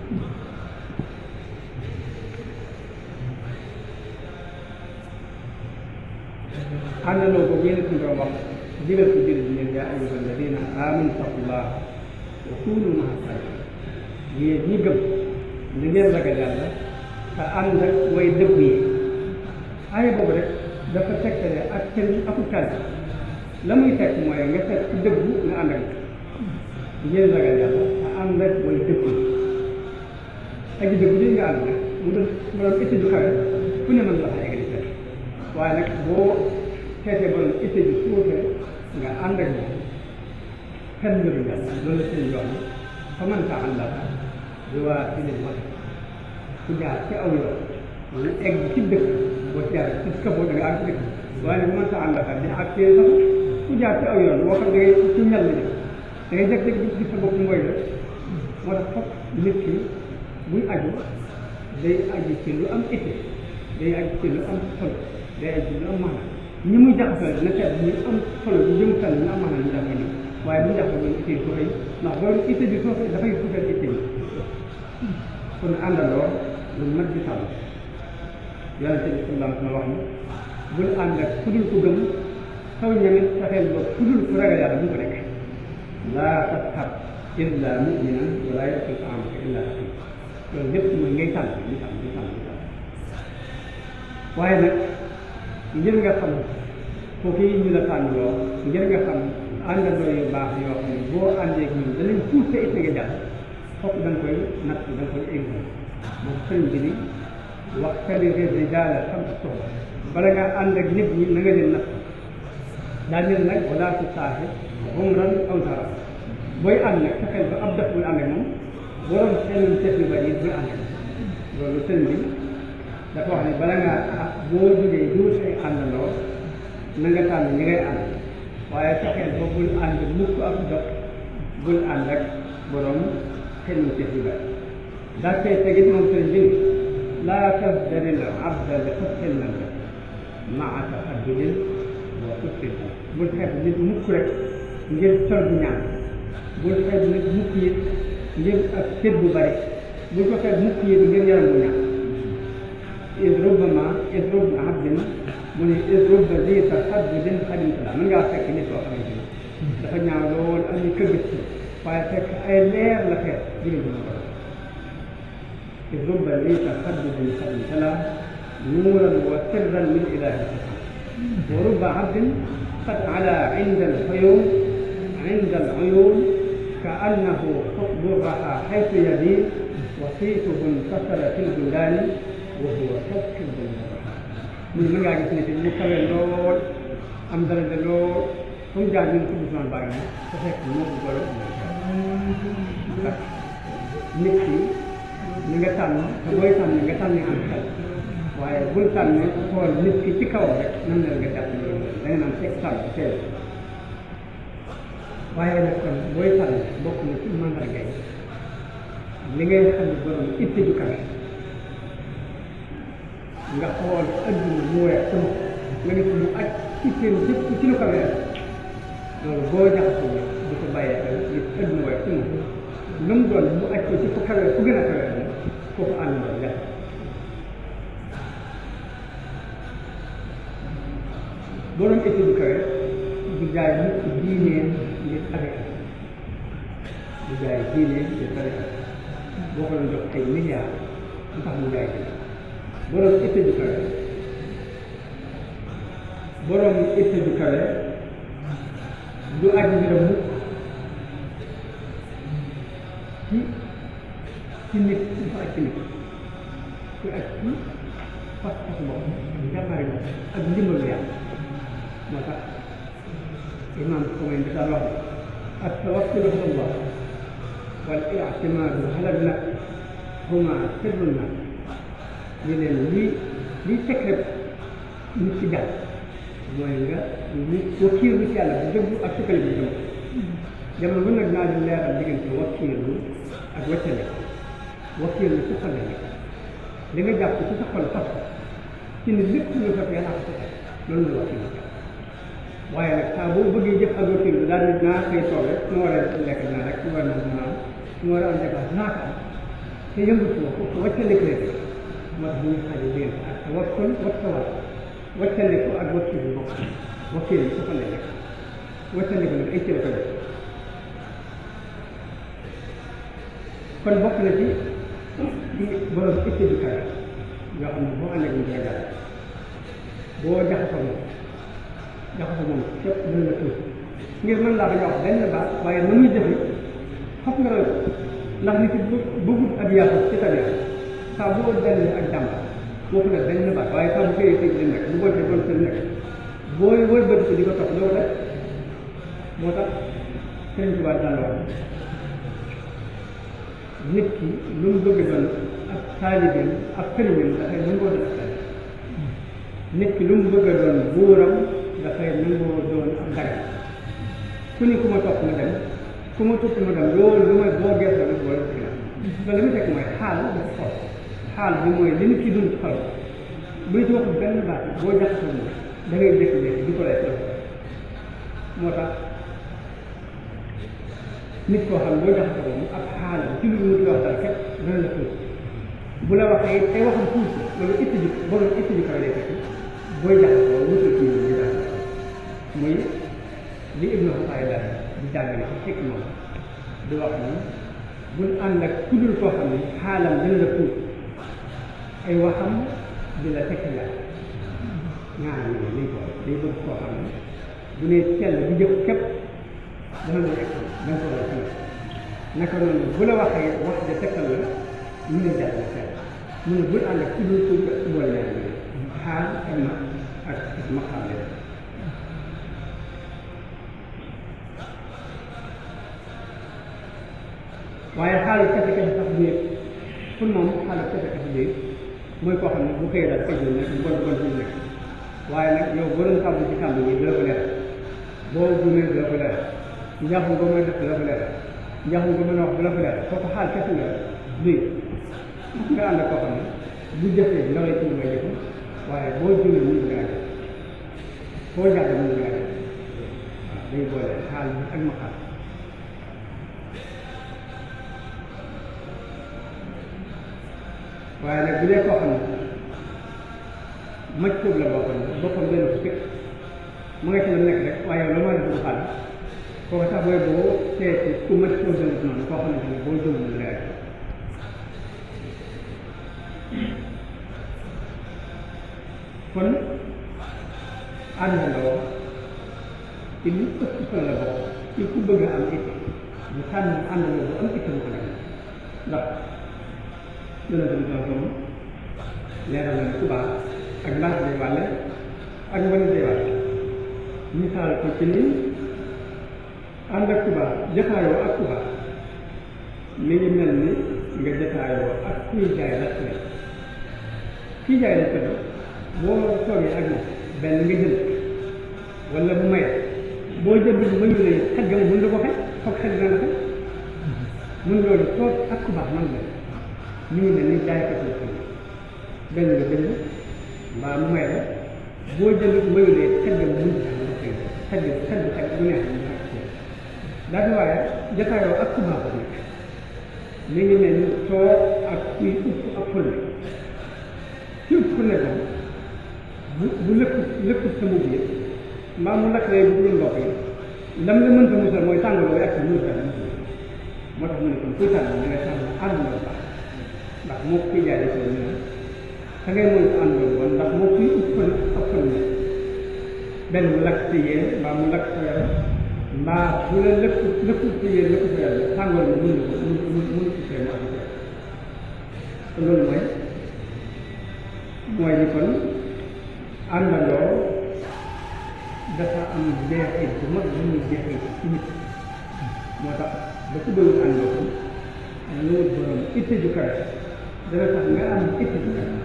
àndandoo ko génn suñu doon wax digal ko jël leen yaa ayyuha alladina amanu taqullah wa kunu maa saadiqin yéen ñi gëm ni ngeen ragal yàlla te ànd ak way dëgg yi aaya boobu rek dafa tegtale ak seen akub tànn la muy teg mooy nga seet ci dëggu nga ànd ak ngeen ragal yàlla te ànd ak way dëgg yi ak dëgg yi nga ànd nag mu doon mu doon itte ju kawe fu ne mën la fa eggali seet waaye nag boo seetee borom itte ju suufee nga ànd ak moom kenn mbiru yàlla loolu la seen yoon fa man sa ànd ak di waa ci leen wax ku jaar ci aw yoon wala egg ci dëkk boo jaar ci këboo da nga àgg ci dëkk waaye nag man sa ànd ak di ak seen sax ku jaar ci aw yoon boo xam da ngay ci ñal ni da ngay jeg-jeg di gis sa bopp mooy la moo tax foog nit ki buy aju day aju ci lu am itte day aju ci lu am solo day aju ci lu am maanaam ñi muy jaxasoo na seet ñu am solo ñu jëm kan ñu am maanaam ñu dafay nii waaye bu ñu jaxasoo ba itte yi suufee ndax loolu itte bi suufee dafay suufee itte yi kon àndandoo lu mat di sàmm yonente bi sallallahu alayhi wa sallam wax ni bul ànd ak ku dul ku gëm saw ñamit fexeel ba ku dul ku ragal yàlla bu ko nekk laa tasxab illa muminan wala yaqul taamaka illa taqi loolu lépp mooy ngay tànn di tànn di tànn di tànn waaye nag ngir nga xam foofu yi ñu la tànn loo ngir nga xam àndandoo yu baax yoo xam ne boo àndee ak ñun danañ tuut sa it nga jàll fokk da nga koy natt da nga koy exam moom sëriñ bi ni wax tali rijaala xam soxla bala nga ànd ak nit ñi na nga leen natt daal ne nag wala su saaxi umran aw dara booy ànd nag fexeel ba ab def buy ànd ak moom borom seen tef yu bari buy ànd loolu sëriñ bi dafa wax ne bala ngaa boo jógee duut ay àndandoo na nga tànn ñi ngay ànd waaye fexeel ba bul ànd mukk ak dox bul ànd ak borom xel mu tef yu bari daa koy tegit moom sëriñ bi laa tasdaril abda li xusnil manzil maa tahaddudin wa xusnil bul xeeb nit mukk rek ngir col bu ñaan bul xeeb nit mukk it ngir ak cër bu bari bul ko xeeb mukk it ngir yaram bu ñaan is rubbama is rubba abdin mu ne is rubba zi tahaddudin xadim sala mën ngaa fekk nit koo xamante ni dafa ñaaw lool am ñu këgët ci waaye fekk ay leer la xeet diggante mu ko is rubba zi tahaddudin xadim sala nuuran wa sirran min ilahi wa rubba abdin qad ala inda alxuyum inda aluyun ka annahu xutbu raha xaytu yabin wasiituhu intasara fi lbuldaani wa huwa sabkil buldaani muy mën ngaa gis ne mu kawe lool am daraja lool fu mu jaar ñun suñu Usmaan baa ngi te fekk moo ko golo ndax nit ki ni nga tànn te booy tànn nga tànn am xel waaye bul tànn xool nit ki ci kaw rek nan la nga jàpp loolu da nga naan teg tànn teel waaye nag kon booy tànn bokk na ci mandarga yi li ngay xam ne borom itte ju kawe nga xool adduna mu weex sama nga gis mu aj itteem jëpp ci lu kawe loolu boo jaxasoo di ko bàyyee xel gis adduna weex sama lu mu doon mu aj ko ci fu kawe fu gën a kawe foofu ànd na jax borom itte ju kawe du jaay nit ci diineen ngir tarixa du jaay diineen ngir tarixa boo ko doon jox ay milliards lu tax mu jaay ci borom itte ju kawe borom itte ju kawe du aj mbiram mukk ci ci nit dafa aj ci nit ku aj ci fas fas bopp jàmbaari bopp ak ndimbalu yàlla moo tax imam Xumayni dafa wax ak tawakkulu ala Allah wal i'timaadu ala nafs huma sirru nafs ñu leen lii lii secret nit ci jàll mooy nga nit wakkiirlu ci yàlla bu dëggu ak sukkandiku ci moom jamono bu nag naa leen leeral diggante wakkiirlu ak waccale wakkiirlu ci xol la li nga jàpp ci sa xol fas ci ni lépp lu fekk yàlla ko fekk loolu la wakkiirlu waaye nag saa boo bëggee jëf ak wakkiirlu daal nit naa koy toog rek su ma war a lekk naa rek su ma war a naan su ma war a am dépense naa ko am te yëngatu ma foofu waccale ko rek moo tax ñu xaajal diggante ak tawakkul wa tawakkul waccandiku ak wakkiilu bokk wakkiilu su fa nekk waccandiku nag ay cër ko def kon bokk na ci ci borom itte ju kawe yoo xam ne boo ànd ak ñu koy jàll boo jaxasoo moom jaxasoo moom képp mën na tuuti ngir mën laa bañ a wax benn baat waaye na muy jëfe fokk nga roy ndax nit bu bëggut ak yàlla ci tamit saa boo dellee ak jàmbaar boo ko def benn baat waaye saa bu koy tëj di nekk bu bootee doon seen nekk booy wëlbati ko di ko topp doo def moo tax Sëriñ Tuubaa daan wax nit ki lu mu bëgg doon ak taalibeem ak sëriñam dafay nangoo def nit ki lu mu bëgg a doon buuram dafay nangoo doon ak dara ku ni ku ma topp ma dem ku ma topp ma dem loolu lu may boo geesoo nag wala si loolu li mu fekk mooy xaal dafa xool xaal bi mooy li nit ki dund ci xol buy ci wax benn baat boo jaxasoo moom da ngay jékki-jékki di ko lay moo tax nit koo xam boo jaxasoo moom ak xaalam ci lu mu ci wax dara képp dana la tuuti bu la waxee ay waxam tuuti loolu itti ji borom itti ji kaw lay fekk booy jaxasoo wutul kii bi di jaxasoo muy li Ibnu Xayda di jàngale ci fekk moom di wax ni bul ànd ak ku dul koo xam ne xaalam dina la tuut ay waxam di la fekk la ñaar ñi liñ ko day bëgg koo xam ne bu ne sell di jëf képp dana la egg danga ko war a xam naka noonu bu la waxee wax de tekkal la mu ne jàll sell mu ne bul ànd ak ku dul ku boole ñaar ñi xaal ak ma ak ak ma xam leen waaye xaalis kese kese sax bu yëpp pour moom xaalis kese kese bu yëpp mooy koo xam ne bu xëyee daal fajul nekk bon bon bu nekk waaye nag yow boo doon kàmb ci kàmb yi dina ko leer boo gumee dina ko leer njaaxum nga mën a def dina ko leer njaaxum nga mën a wax dina ko leer kooku xaal kese nga duy nga ànd ak koo xam ne bu jëfee ndaw la ci lu may jëf waaye boo jumee mun ngaa def boo jàdd mun ngaa def waaw day boole xaal bi ak ma xaal waaye nag bu dee koo xam ne maj sóob la boo xam ne boppam benn fukki mu nga ci la nekk rek waaye yow la ma def bu xaal kooku sax booy boo seeti ku maj sóob la noonu koo xamante ne boo jëm mun ngaa def kon àndandoo ci li ëpp solo la bokk ci ku bëgg a am itte bu tànn àndandoo bu am itte bu ko nekk ndax yonente bi sallallahu alayhi wa sallam leeral na ne ku baax ak mbaax day wàlle ak mbon day wàlle misaal ko ci ni ànd ak ku baax jataayoo ak ku baax mi ngi mel ni nga jataayoo ak kuy jaay respect kuy jaay respect boo toogee ak moom benn nga jël wala bu may boo jël bi ba ñu ne xet ga mun la ko xet foog xet dina la xet mun loolu toog ak ku baax man la ñu ngi mel ni jaay ko ci benn nga jënd mbaa mu may la boo jël mayulee xet ga mun la ko xet xet bi xet bi xet bu neex ñu xet ko daal di waaye jataayoo ak ku baax nekk mi ngi mel ni toog ak kuy upp ak fële ci upp fële ko bu bu lëkk lëkk sa mbubb yi mbaa mu lakk lay bu dul ndox yi lam la mënta musal mooy tàngoor ak sa mënta moo tax mu ne kon kuy tànn da ngay tànn àndandoo baax ndax moo kuy jaay def ñu ne da ngay mën ko àndandoo bon ndax moo kuy upp fël ak fël ne benn mu lakk sa yéen mbaa mu lakk sa yaram mbaa bu la lëkk lëkk sa yéen lëkk sa yaram tàngoor bi mën na ko mën mën mën ko see mu ak te loolu mooy mooy ni kon àndandoo dafa am jeexit bu mag bu muy jeexit ci nit moo tax ba ci bëgg àndoo ko lu wut borom itte ju kawe dana tax nga am itte ju kawe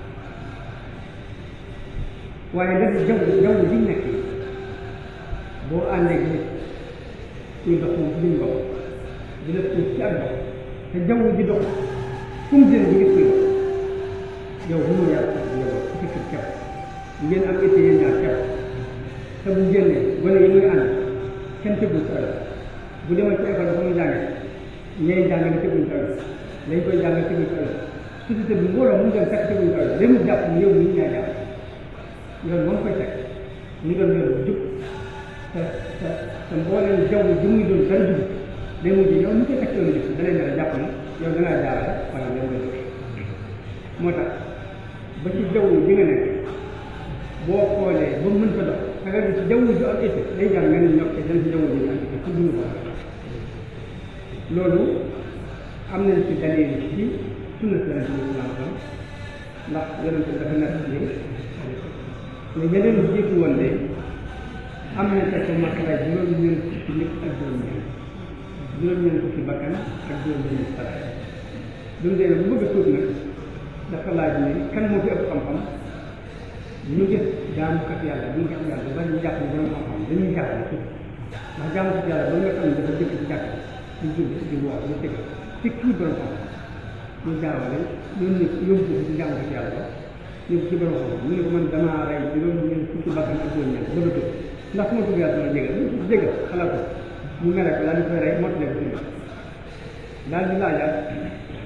waaye dafa jaww jaww ji nekk boo àndee ak nit kuy dox moom ci liñ bokk dina tuut ci ak dox te jaww ji dox fu mu jël bi gis kuy dox yow bu mu yàq yow ci kër kepp ngeen am itte yéen ñaar kepp te bu génnee gone yi muy ànd kenn tëggul sa ëllëg bu demal ci école dafa muy jànge ñay jàngale tëgguñ sa ëllëg lañ koy jàngal tëgguñ sa ëllëg société bi mbooloo mu dem fekk tëgguñ sa ëllëg léegi mu jàpp ni yow ni ñaa jàpp yoon moom koy teg ñu doon yoon bu jub te te te mbooleen jaww ji muy doon dara jub day mujj yow ñu koy teg yoonu jub da lay nar a jàpp na yow da ngaa jaarale wala yow nga jóg moo tax ba ci jaww ji nga nekk boo xoolee ba mën fa dox da nga gis jaww ju am été day jaar nga ne ñokk dañ si jaww ji am été pour duñu ko loolu am nañ ci dalil ci sunna yonent bi sallallahu alayhi wa sallam ndax yonent bi dafa nekk ni ne ñeneen ñi jiitu woon de am nañ fekk makara juróom-ñeent fukki nit ak juróom-ñeent juróom-ñeent fukki bakkan ak juróom-ñeent salaay bi mu dee bu bëgg a tuut nag dafa laaj ni kan moo fi ëpp xam-xam ñu gis jaamukat yàlla bu ñu gis yàlla ba ñu jàpp ne borom xam-xam dañuy jàpp ne tuuti ndax jaamukat yàlla ba nga xam ne dafa jëkk ci jàkk di jub di woor di tëgg ci kii borom xam-xam ñu jaawale ñun nit yóbbu ci jaamukat yàlla ba yóbbu ci borom xam-xam mu ne ko man damaa rey juróom-ñeent fukki bakkan ak juróom-ñeent bëgg a tuut ndax su ma tudd yàlla dama jégal jégal xalaat ko mu mere ko daal di koy rey mottale ko ci daal di laajaat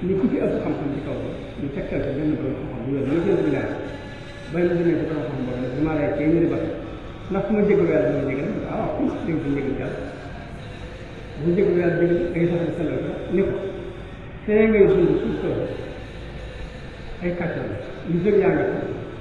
ni ku ci ëpp xam-xam ci kaw ba ñu tekkal ko benn borom xam-xam bu wér ñu jël bi laaj bay mu demee ci borom xam boobu nag damaa lay tey ñu di ba ndax su ma jégalu yàlla dama jégal ah waaw dégg nga fi jégal yàlla bu jégalu yàlla jégal da ngay sax sellal ko ni ko fee ngay dund suuf soo ay kàttan lu jël yaa nga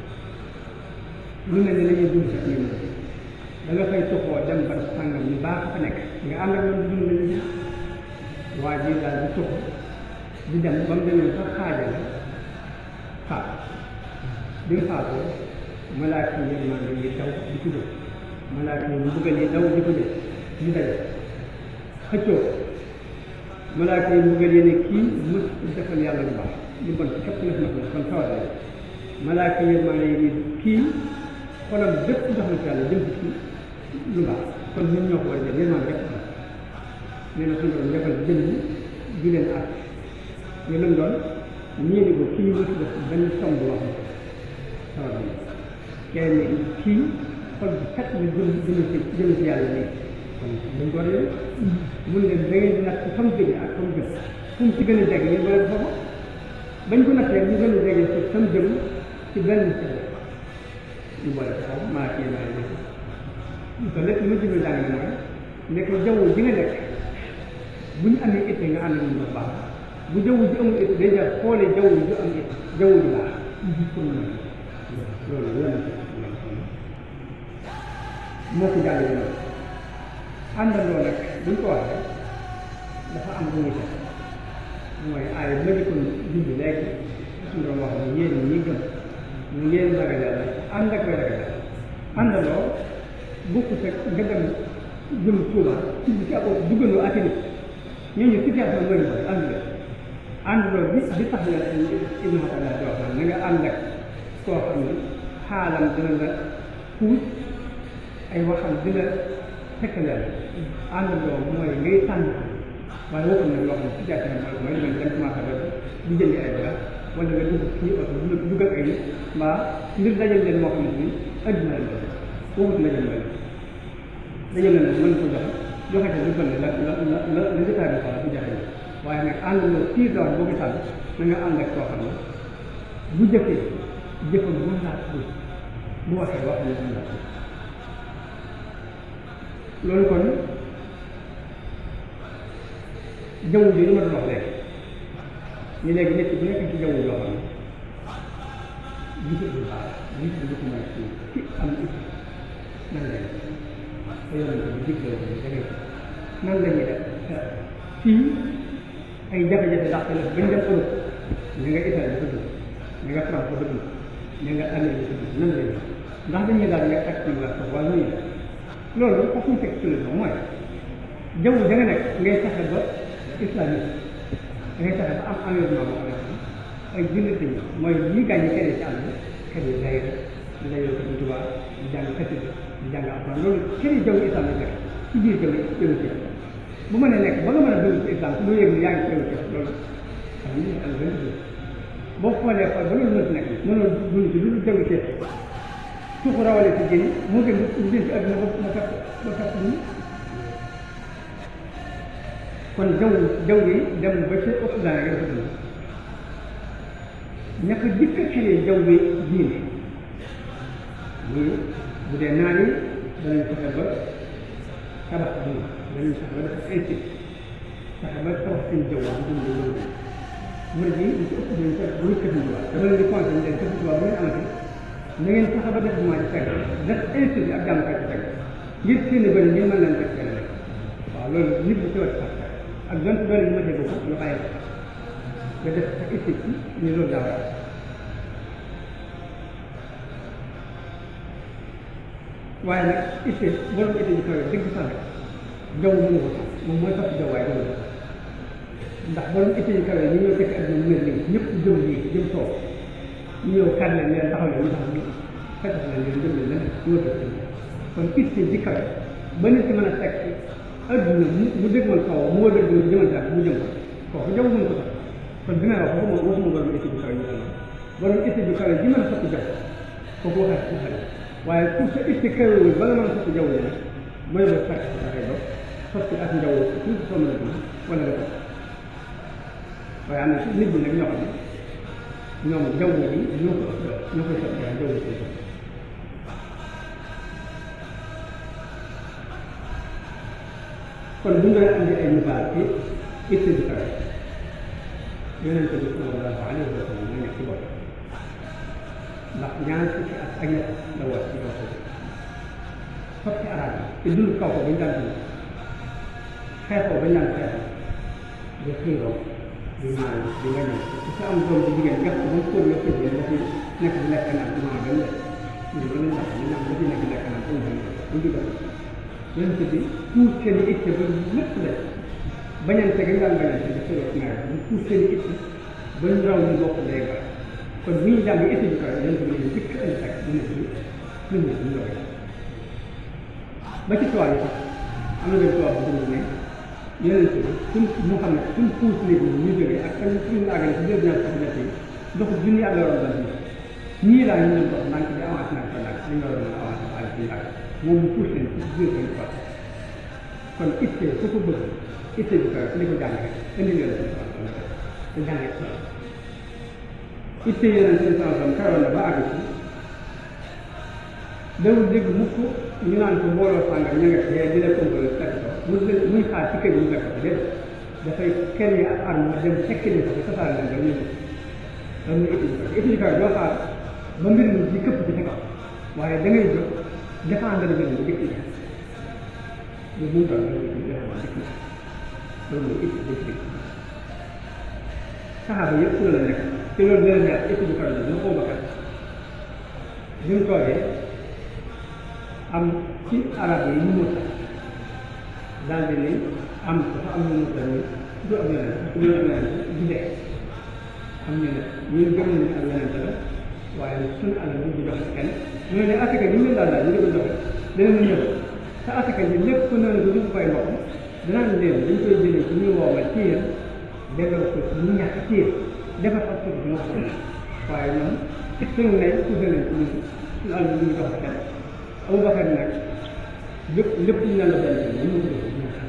lu mel ne la ñuy dund sax ñu da nga fay toxoo dem ba sàngam ñu baax fa nekk nga ànd ak ñoom di dund lañu waa ji daal di toxu di dem ba mu demee sax xaaja la faat bi nga faatoo malaaka yi yërmande yi daw di ko jël malaaka yi mbugal yi daw di ko jël ñu daje xëccoo malaaka yi mbugal yi ne kii mës defal yàlla lu baax lu bon képp la fi nekk kon sawar la malaaka yi yërmande yi kii xolam bépp jox na ci yàlla jëm ci lu baax kon ñun ñoo ko war a jël yërmande rek nee na suñu doon defal jëm di leen àtt ñu leen doon ñii ni ko kii mës def benn tomb wax na sawar la kenn kii xol bi kat ñu jëm jëm ci jëm ci yàlla nii kon dañ ko war a yëg mun leen da ngeen di natt fa mu jóge ak fa mu jëm fu mu ci gën a jege ngeen boole foofu bañ ko nattee ñu gën a jege ci fa mu jëm ci benn sëñ ñu boole ko foofu maa kii maa ngi nekk te lépp lu ma jëmee jàng na mooy nekk jaww ji nga nekk bu ñu amee été nga ànd moom bu baax bu jaww ji amul été day jar xoolee jaww ji am été jaww ji baax pour mu loolu loolu moo ko jàll yi loolu àndandoo nag buñ ko waxee dafa am lu muy def mooy aay ma jëkkoon dund léegi suñu doon wax ne yéen ñi gëm ñu ngeen ragal yàlla ànd ak ragal yàlla àndandoo bokkut ak nga dem jëm Tuuba ci ci ak duggandoo ak nit ñooñu situation mooy mooy ànd la àndandoo bi bi tax na Ibnu Xattaab di wax na nga ànd ak koo xam ne xaalam dina la puus ay waxam dina fekk leen àndandoo mooy ngay tànn waaye waxul nag loo xam ne situation mooy mooy nga dem commencé ba di jëndi ay bagaas wala nga dugg ci oto dugg ak ay nit mbaa ngir dajal leen moo xam ne ni adduna la waxut la jëm leen dajal leen mën ko joxe joxe te du bënn la la la la la jotaay bi xoolal du jafe waaye nag àndandoo fii doon boo ko tànn na nga ànd ak koo xam ne bu jëfee jëfam bu laat bu waxee wax ne bu laat loolu kon jaww ji li ma doon wax léegi ñu léegi nit bu nekk ci jaww joo xam ne gisul bu baax gisul bu ko mën a ci am it nan lay te yonent bi digle ko da ngay nan la ñuy def fii ay jafe-jafe dàq la bañ dem Europe ña nga Italie ko dugg ña nga France ko dugg ña nga Amérique ko dugg nan lay def ndax dañuy daal nga tax ci wax ko wala ñu loolu foofu ñu teg solution mooy jaww ja nga nekk ngay fexe ba islamique da ngay fexe ba am environnement boo xam ne ay jullit yi mooy ñi gaañ kenn ci àll xel yi day di day ko ci tubaab di jàng xasida di jàng alxuraan loolu kenn jaww islamique rek ci biir jaww jaww ci bu mën a nekk ba nga mën a dugg ci islam loo yëg ni yaa ngi jaww ci loolu xam ni am benn boo xoolee xool ba loolu mën si nekk mënoo dund ci lu jaww ci suuf rawale ci génn moo gën ñu jël ci àdduna ba ma fekk ma fekk nii kon jaww jaww yi dem ba ca Occident yi dafa dund ña ko jëkk a xëlee jaww bi diine muy bu dee naan yi danañ fexe ba tabax diine danañ fexe ba def institut fexe ba tabax seen jaww bu dund loolu murid yi ñu ci ëpp dañ fekk bu ñu këf tubaab dama leen di conseillé leen këf tubaab bu ngeen amati na ngeen fexe ba def jumaa ci fekk def institut ak jàmmkat ci fekk ngir seen i bëri ngeen mën leen fekk fenn rek waaw loolu nit ñi ci war sax ak donte doole bi ma dégg ko ñu bàyyi ko nga def sa institut ñu loolu daa war waaye nag itte borom itte ñu kawe dëgg sax jaww mënu ko sax moom mooy sax jaww waaye jaww ndax borom itte ñu kawe ñu ñëw fekk ak ñoom wér nii ñëpp jëm lii jëm soow ñu ñëw kar leen leen taxaw leen ñu taxaw ñu fekk leen leen jëm leen leen ñu wër kon itte ji kawe ba nit ki mën a teg adduna mu mu dégmal kaw mu wër dëgg mu jëmal daal mu jëm ko kooku jaww mënu ko sax kon bi may wax waxuma waxuma borom itte ju kawe ñu xam borom itte ju kawe ji mën a soppi jaww kooku waxee waxee waaye pour sa itte kawewul ba nga mën a soppi jaww ji nag mooy ba fekk sa dafay dox soppi ak njaww tuuti soo mën a dund wala nga topp waaye am na ci nit ñi nag ñoo xam ne ñoom jaww ji ñoo ko ëpp ñoo koy soppi waaye jaww ji koy soppi kon bu ñu doon andi ay misaal ci itte bi kawe yonente bi sallallahu alayhi wa sallam nga nekk ci bopp ndax ñaar fukki at ak ñett la woon ci kaw suuf soppi arab yi te dund kaw ko bañ daan dund xeexoo bañ daan xeexoo di xiiroo di ñaan di nga ñëw su sa am doom di jigéen gas ko ba mu kóor nga fëj nga fi nekk di lekk naan du ma gën de ñu ba lañ wax ñu naan ba ci nekk di lekk naan pour ñu bu digal yonente bi tuur seen i itte ba lépp la bañante gañ daan bañante di xiroo nawet bu tuur seen i itte ba ñu raw ñu bokk day ba kon bu ñu jàng itte bi kaw yonente bi ñu dikk indi teg mu nekk bi premier bu ñu doge ba ci tool yi sax am na benn tool bu dund ne yonente bi suñ mu xam ne suñ puus léegi ñu jógee ak kan suñu àggale si biir ñaar sax ñett yi ndox junni at la waroon dal ñii laa ñu doon dox ndànk di avancé nag sa ndànk dañu waroon a avancé xaalis suñu ndànk moom mu puus leen ci biir seen tool kon itte su ko bëgg itte bi kaw li ko jàng rek indi leen suñu tool te jàngee tool itte yeneen seen sansom karoon na ba àgg ci dawul dégg mukk ñu naan ko mbooloo sàngam ña nga xëyee di leen compal fekk ko mu muy xaar ci kër yi mu fekk ko déet dafay kenn yi ak arme dem fekk leen ko ba tasaare leen ba ñu ko loolu mooy itte bi kaw itte bi kaw doo xaar ba mbir mi di këpp ci sa kaw waaye da ngay jóg défendre mbir mi dëkk yi lu mu doon loolu dëkk yi loolu mooy itte dëkk dëkk saxaaba yëpp su la nekk te loolu dana neex itte bi kaw la ñu xaw bakkat bi mu toogee am ci arab yi ñu mu sax daal di ne am dafa am ñu mu sax ni du am yeneen parce que ñu am yeneen di dee am ñu ne ñun gëm nañu am yeneen la waaye suñu alal ñu di jox kenn ñu ne asaka ñu leen daal daal ñu di ko joxe danañ ñëw te asaka ji lépp noonu ko duñ koy mbokk danaan leen dañ koy jëlee ci ñu woomal ci yéen delloo ko ci ñu ñàkk ci yéen defar ak suuf moo ko waaye ñoom suñu ne suufee nañ ci ñun suñu alal ñu jox kenn Abubakar nag lépp lépp ñu ne la benn bi ñu ko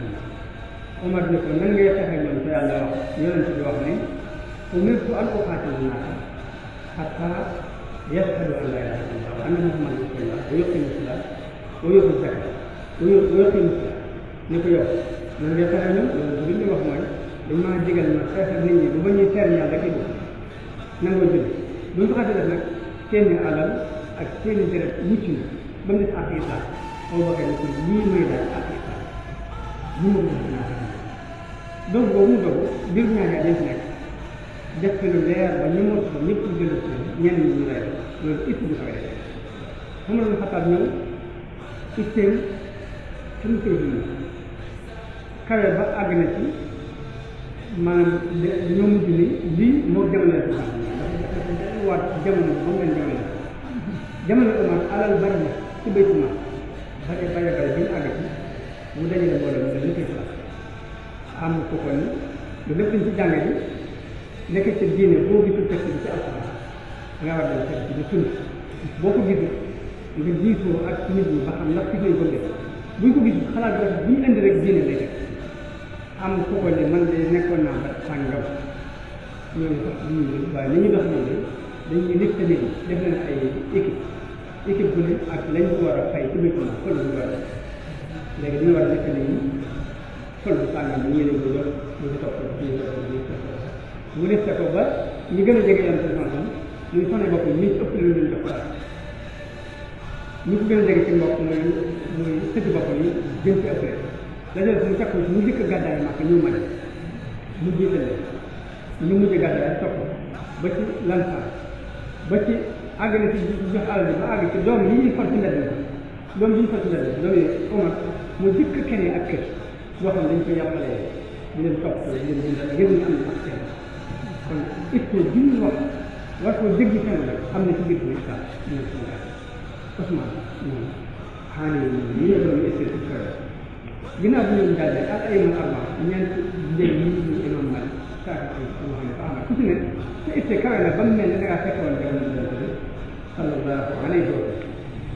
Omar ne ko nan ngay fexe ñoom te yàlla wax yonent bi wax ne umirtu an uqaatila naasa hattaa yashhadu an laa ilaaha illallaah wa anna muhammadan rasuulullaah wa yuqiimu salaata wa yu'tu zakaata wa yuqiimu salaata ne ko yow nan ngay fexe ñoom loolu bi ñu wax mooy dañ maa digal ma fexe nit ñi ba ñuy seer yàlla rek dugg nangoo julli bu ñu ko xasee def nag seeni alal ak seeni deret mucc na ba mu des aqiqa Abubakar ne ko lii mooy daal aqiqa lii ma ko def naa ko donc boobu mu dogu biir ñaari at nekk def ko lu leer ba ñu mot ko ñëpp ñu jëlu si ñenn ñi ñu lay loolu it du koy def xam nga lu xataat ñëw itteem suñu koy dund kawe ba àgg na ci maanaam ñoo mujj ni lii moo jamono la si dafa waat jamono ba mu leen jamono jamono Omar alal bari na ci béytu ma bare bare bare bi ñu àgg ci mu dajale mbooloo mu def koy place am ko ko ni lu lépp ñu ci jànge bi nekk ci diine boo gisul texte bi ci alxuraan nga war dem texte bi sunna boo ko gisul nga jiitoo ak nit ñi ba xam ndax ci nañ ko def buñ ko gisul xalaat bi bu ñu indi rek diine lay def am ko ko ne man de nekkoon naa ba sàngam ñooñu sax duñu waaye li ñu dox ñoom de dañuy liste nit ñi def leen ay équipe équipe bu ne ak lañ ko war a fay ci biir commune fël bu war a léegi dañu war a nekk nit ñi fël bu sàngam bi ñii lañ ko yor ñu ngi topp ci mu def ko ba ñu gën a jege yam sa sansom muy sonné bopp ñi ëpp la ñu jox dara ñu ko gën a jege ci mbokk muy muy sëgg bopp yi gën ci ëppale dajal mu takku ci mu njëkk gàddaay màkk ñu mën mu jiitale ñu mujj gàddaay topp ba ci lansan ba ci àgg na ci jox alal bi ba àgg ci doom yi ñuy far ci mbedd mi doom yi ñuy far ci mbedd mi doom yi Omar mu jëkk kenn ak kër boo xam dañ koy yàqalee di leen topp di leen dindal ngir ñu am na ak kenn kon itte bi ñu wax war koo dégg fenn rek am na ci biir bi islam dina ci ñaar Ousmane moom xaani yi moom ñi ñëw doon itte ci kër ginnaaw bi ñu jàllee ak ay man arba ñeent njëg yi ñu imam Malik saaka ay moo xam ne fa ku ci ne te itte kawe na ba mu mel ne da ngaa fekkoon jamono bi bi sallallahu alayhi wa sallam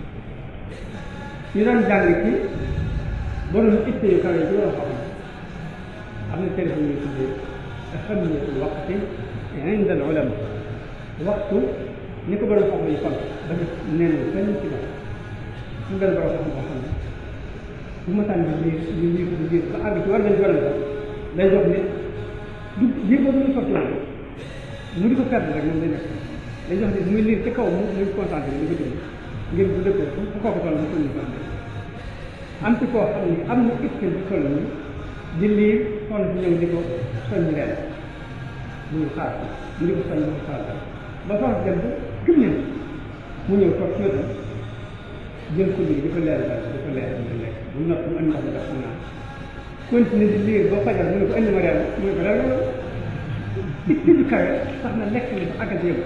ñu daan jàng ci borom itte yu kawe yi ci war a xam am na téléphone yu tuddee ahamiyatu waqti inda al ulama waxtu ni ko borom xam yi kon dafa neen fenn ci ba su ngeen borom xam ko xam bu ma tànn li li li li ba àgg ci war nañ war sax day jox nit du jéego bu ñu sotti woon mu di ko perdre rek moom day nekk day jox nit muy liir ci kaw mu muy concentré di ko déglu ngir bu dëppee fu ko ko toll mu toll ñu ko am ci koo xam ni am na itte bu toll ni di liir xool si ñëw di ko soññ leen muy xaar mu di ko soññ di ko xaar ba soxla dem ba gëm ñen mu ñëw toog ci wetam jël ko lii di ko leer daal di ko leer di lekk bu noppi mu andi ndox mi def mu naan continuer di liir ba fajar mu ne ko indi ma reer mu ne ko reer loolu itte ju kawe sax na lekk li ba àggal yëpp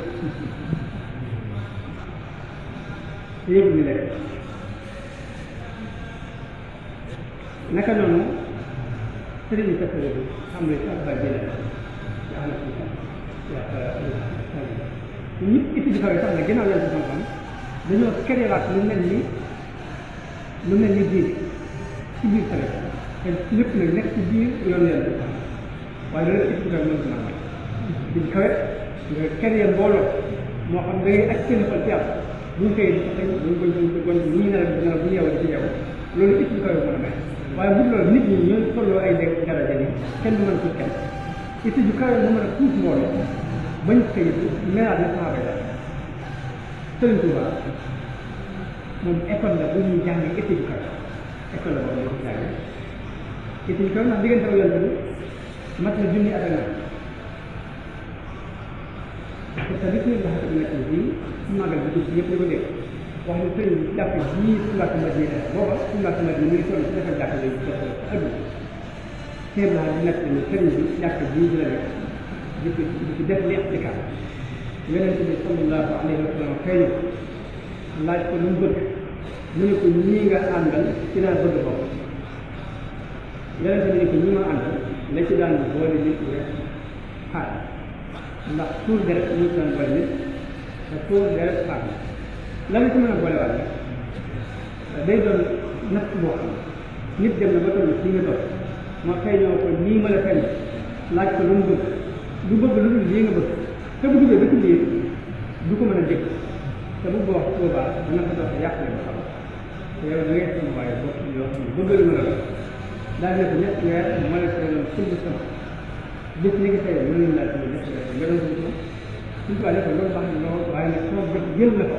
yëpp ni lekk naka noonu sëriñ bi fekk bi xam ne sax ba jëlee ci àll bi sax ñëpp itti ji kaw sax na ginnaaw yàlla xam-xam dañoo créé waat lu mel ni lu mel ni diine ci biir Sénégal te lépp nag nekk ci biir yoon yàlla bi xam waaye loolu itti ji kaw mën na may di kawe nga créé mbooloo moo xam da ngay ak seen xol ci yàlla bu ñu xëyee di sax buñ ko buñ ko buñ ñu nelaw di nelaw bu ñu yeewoo di ci yeewoo loolu itti ji kaw mën a may waaye bu loolu nit ñi ñooy tolloo ay dégg daraja ni kenn du mën ci kenn itti ju kawe mu mën a tuuti mbooloo bañ xëy melaat na saaba la Sëriñ Tuuba moom école la bu ñuy jàngee itti ju kawe école la boobu ñu ko jàngee itti ju kawe ndax diggante ak yàlla bi mat na junni at ak naan parce que li koy wax ak nekk bii magal bi dugg yëpp di ko dégg wax ne sëriñ bi jàpp jii sulaatu Madina booba sulaatu Madina mu ngi toll ci defal jàkk yooyu ci ëpp seen laa di nekk ni sëriñ bi jàkk jii di la nekk di ci di ci def li ixtikaaf yonent bi sallallahu alayhi wa sallam feeñu laaj ko lu mu bëgg mu ne ko ñii nga àndal ci laa bëgg bopp yonent bi ne ko ñi ma àndal la ci daan boole nit ñi rek xaar ndax tuur deret ñu daan boole nit te tuur deret xaar la nga ci mën a boolewaat nag day doon natt boo xam nit dem na ba toll fii nga toll ma feeñoo ko nii ma la feeñ laaj ko lu mu bëgg du bëgg lu dul lii nga bëgg te bu duggee ba ci biir du ko mën a dégg te bu boo boobaa dana ko dox yàqale ba xam te yow da ngay sama waaye bopp yoo xam ne bëgg lu mën a la daal ne ko ñett weer ma la feeñoon suñu sama bis ni ngi tey mënuñ laa sama ñett weer nga doon ko suñu ko defee loolu baax na loolu waaye nag sama bët jël na ko